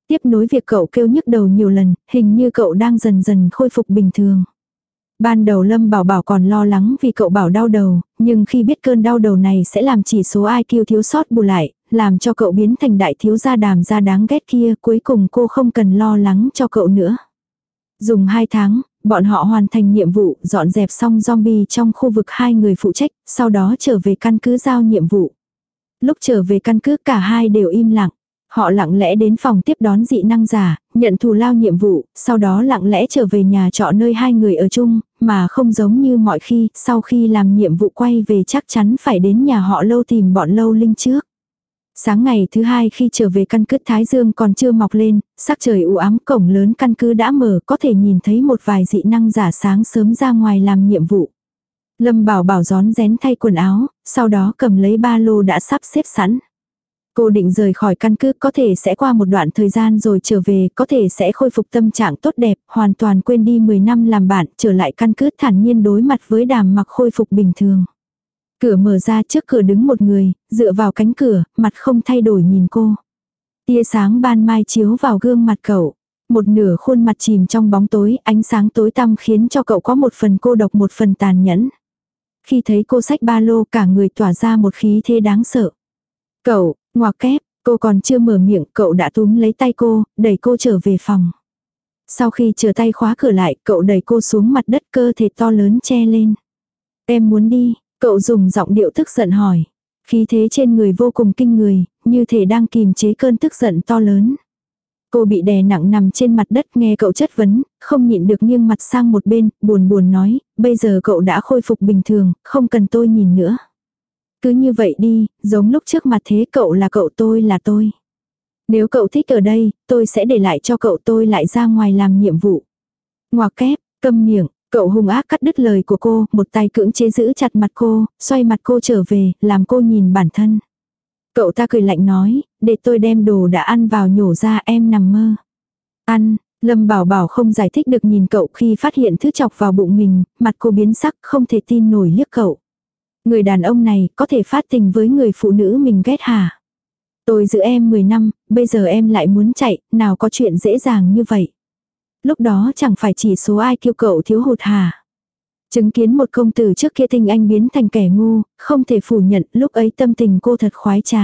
Tiếp nối việc cậu kêu nhức đầu nhiều lần, hình như cậu đang dần dần khôi phục bình thường. Ban đầu Lâm Bảo Bảo còn lo lắng vì cậu bảo đau đầu, nhưng khi biết cơn đau đầu này sẽ làm chỉ số i kiu thiếu sót bù lại, làm cho cậu biến thành đại thiếu gia Đàm gia đáng ghét kia, cuối cùng cô không cần lo lắng cho cậu nữa. Dùng hai tháng, bọn họ hoàn thành nhiệm vụ dọn dẹp xong zombie trong khu vực hai người phụ trách, sau đó trở về căn cứ giao nhiệm vụ. Lúc trở về căn cứ cả hai đều im lặng. Họ lặng lẽ đến phòng tiếp đón dị năng giả, nhận thù lao nhiệm vụ, sau đó lặng lẽ trở về nhà trọ nơi hai người ở chung, mà không giống như mọi khi, sau khi làm nhiệm vụ quay về chắc chắn phải đến nhà họ Lâu tìm bọn Lâu Linh trước. Sáng ngày thứ hai khi trở về căn cứ Thái Dương còn chưa mọc lên, sắc trời u ám, cổng lớn căn cứ đã mở, có thể nhìn thấy một vài dị năng giả sáng sớm ra ngoài làm nhiệm vụ. Lâm Bảo Bảo rón rén thay quần áo, sau đó cầm lấy ba lô đã sắp xếp sẵn. Cô định rời khỏi căn cứ, có thể sẽ qua một đoạn thời gian rồi trở về, có thể sẽ khôi phục tâm trạng tốt đẹp, hoàn toàn quên đi mười năm làm bạn, trở lại căn cứ thản nhiên đối mặt với Đàm Mặc khôi phục bình thường. Cửa mở ra, trước cửa đứng một người, dựa vào cánh cửa, mặt không thay đổi nhìn cô. Tia sáng ban mai chiếu vào gương mặt cậu. Một nửa khuôn mặt chìm trong bóng tối, ánh sáng tối tăm khiến cho cậu có một phần cô độc một phần tàn nhẫn. Khi thấy cô xách ba lô, cả người tỏa ra một khí thế đáng sợ. Cậu, ngoặc kép, cô còn chưa mở miệng, cậu đã túm lấy tay cô, đẩy cô trở về phòng. Sau khi chờ tay khóa cửa lại, cậu đẩy cô xuống mặt đất, cơ thể to lớn che lên. Em muốn đi, cậu dùng giọng điệu tức giận hỏi. Khí thế trên người vô cùng kinh người, như thể đang kìm chế cơn tức giận to lớn. Cô bị đè nặng nằm trên mặt đất nghe cậu chất vấn, không nhịn được nghiêng mặt sang một bên, buồn buồn nói, bây giờ cậu đã khôi phục bình thường, không cần tôi nhìn nữa. Cứ như vậy đi, giống lúc trước mặt thế, cậu là cậu, tôi là tôi. Nếu cậu thích ở đây, tôi sẽ để lại cho cậu, tôi lại ra ngoài làm nhiệm vụ. Ngoặc kép, câm miệng, cậu hung ác cắt đứt lời của cô, một tay cưỡng chế giữ chặt mặt cô, xoay mặt cô trở về, làm cô nhìn bản thân. Cậu ta cười lạnh nói, để tôi đem đồ đã ăn vào nhổ ra, em nằm mơ. Ăn, Lâm Bảo Bảo không giải thích được nhìn cậu, khi phát hiện thứ chọc vào bụng mình, mặt cô biến sắc, không thể tin nổi liếc cậu. Người đàn ông này có thể phát tình với người phụ nữ mình ghét hả? Tôi giữ em mười năm, bây giờ em lại muốn chạy, nào có chuyện dễ dàng như vậy. Lúc đó chẳng phải chỉ số ai kiu cậu thiếu hụt hả? Chứng kiến một công tử trước kia tinh anh biến thành kẻ ngu, không thể phủ nhận lúc ấy tâm tình cô thật khoái trá.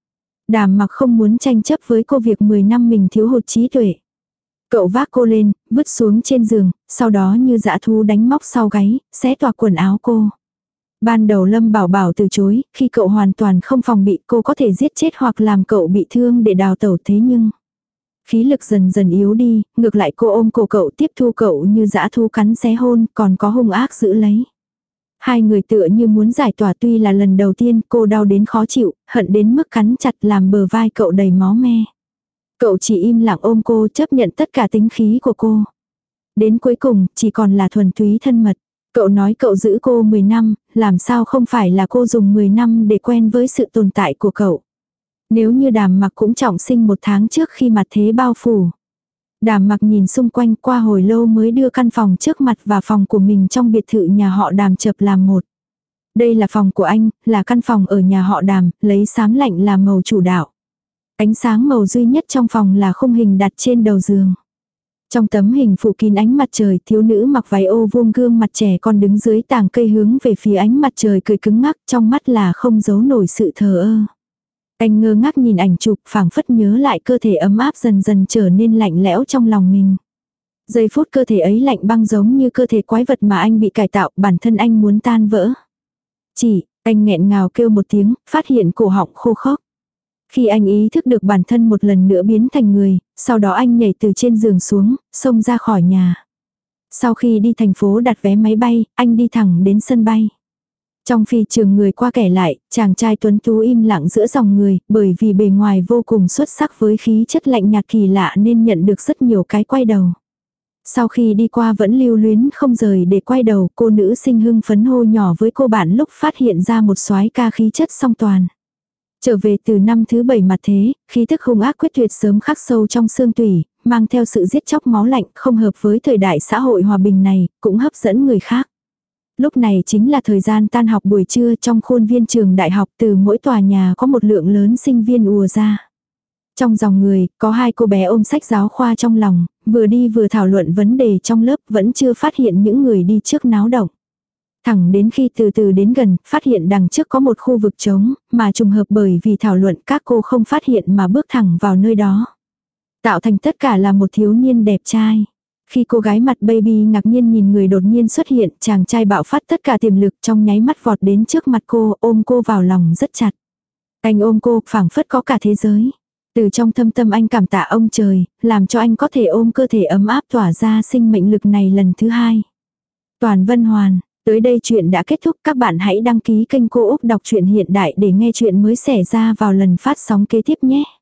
Đàm Mặc không muốn tranh chấp với cô việc mười năm mình thiếu hụt trí tuệ. Cậu vác cô lên, vứt xuống trên giường, sau đó như dã thú đánh móc sau gáy, xé toạc quần áo cô. Ban đầu Lâm Bảo Bảo từ chối, khi cậu hoàn toàn không phòng bị cô có thể giết chết hoặc làm cậu bị thương để đào tẩu, thế nhưng khí lực dần dần yếu đi, ngược lại cô ôm cổ cậu tiếp thu cậu như dã thú cắn xé hôn, còn có hung ác giữ lấy. Hai người tựa như muốn giải tỏa, tuy là lần đầu tiên cô đau đến khó chịu, hận đến mức cắn chặt làm bờ vai cậu đầy máu me. Cậu chỉ im lặng ôm cô, chấp nhận tất cả tính khí của cô. Đến cuối cùng, chỉ còn là thuần túy thân mật. Cậu nói cậu giữ cô mười năm, làm sao không phải là cô dùng mười năm để quen với sự tồn tại của cậu. Nếu như Đàm Mặc cũng trọng sinh một tháng trước khi mặt thế bao phủ. Đàm Mặc nhìn xung quanh, qua hồi lâu mới đưa căn phòng trước mặt và phòng của mình trong biệt thự nhà họ Đàm chập làm một. Đây là phòng của anh, là căn phòng ở nhà họ Đàm, lấy xám lạnh là màu chủ đạo. Ánh sáng màu duy nhất trong phòng là khung hình đặt trên đầu giường. Trong tấm hình phủ kín ánh mặt trời, thiếu nữ mặc váy ô vuông gương mặt trẻ con đứng dưới tàng cây hướng về phía ánh mặt trời cười cứng ngắc, trong mắt là không giấu nổi sự thờ ơ. Anh ngơ ngác nhìn ảnh chụp, phảng phất nhớ lại cơ thể ấm áp dần dần trở nên lạnh lẽo trong lòng mình. Giây phút cơ thể ấy lạnh băng giống như cơ thể quái vật mà anh bị cải tạo, bản thân anh muốn tan vỡ. Chỉ, anh nghẹn ngào kêu một tiếng, phát hiện cổ họng khô khốc. Khi anh ý thức được bản thân một lần nữa biến thành người, sau đó anh nhảy từ trên giường xuống, xông ra khỏi nhà. Sau khi đi thành phố đặt vé máy bay, anh đi thẳng đến sân bay. Trong phi trường người qua kẻ lại, chàng trai tuấn tú im lặng giữa dòng người, bởi vì bề ngoài vô cùng xuất sắc với khí chất lạnh nhạt kỳ lạ nên nhận được rất nhiều cái quay đầu. Sau khi đi qua vẫn lưu luyến không rời để quay đầu, cô nữ sinh hưng phấn hô nhỏ với cô bạn lúc phát hiện ra một soái ca khí chất song toàn. Trở về từ năm thứ bảy mặt thế, khí tức hung ác quyết tuyệt sớm khắc sâu trong xương tủy, mang theo sự giết chóc máu lạnh không hợp với thời đại xã hội hòa bình này, cũng hấp dẫn người khác. Lúc này chính là thời gian tan học buổi trưa trong khuôn viên trường đại học, từ mỗi tòa nhà có một lượng lớn sinh viên ùa ra. Trong dòng người, có hai cô bé ôm sách giáo khoa trong lòng, vừa đi vừa thảo luận vấn đề trong lớp, vẫn chưa phát hiện những người đi trước náo động. Thẳng đến khi từ từ đến gần, phát hiện đằng trước có một khu vực trống, mà trùng hợp bởi vì thảo luận các cô không phát hiện mà bước thẳng vào nơi đó. Tạo thành tất cả là một thiếu niên đẹp trai. Khi cô gái mặt baby ngạc nhiên nhìn người đột nhiên xuất hiện, chàng trai bạo phát tất cả tiềm lực trong nháy mắt vọt đến trước mặt cô, ôm cô vào lòng rất chặt. Anh ôm cô, phảng phất có cả thế giới. Từ trong thâm tâm anh cảm tạ ông trời, làm cho anh có thể ôm cơ thể ấm áp tỏa ra sinh mệnh lực này lần thứ hai. Toàn Vân Hoàn, tới đây chuyện đã kết thúc, các bạn hãy đăng ký kênh Cô Úc Đọc truyện hiện đại để nghe chuyện mới xảy ra vào lần phát sóng kế tiếp nhé.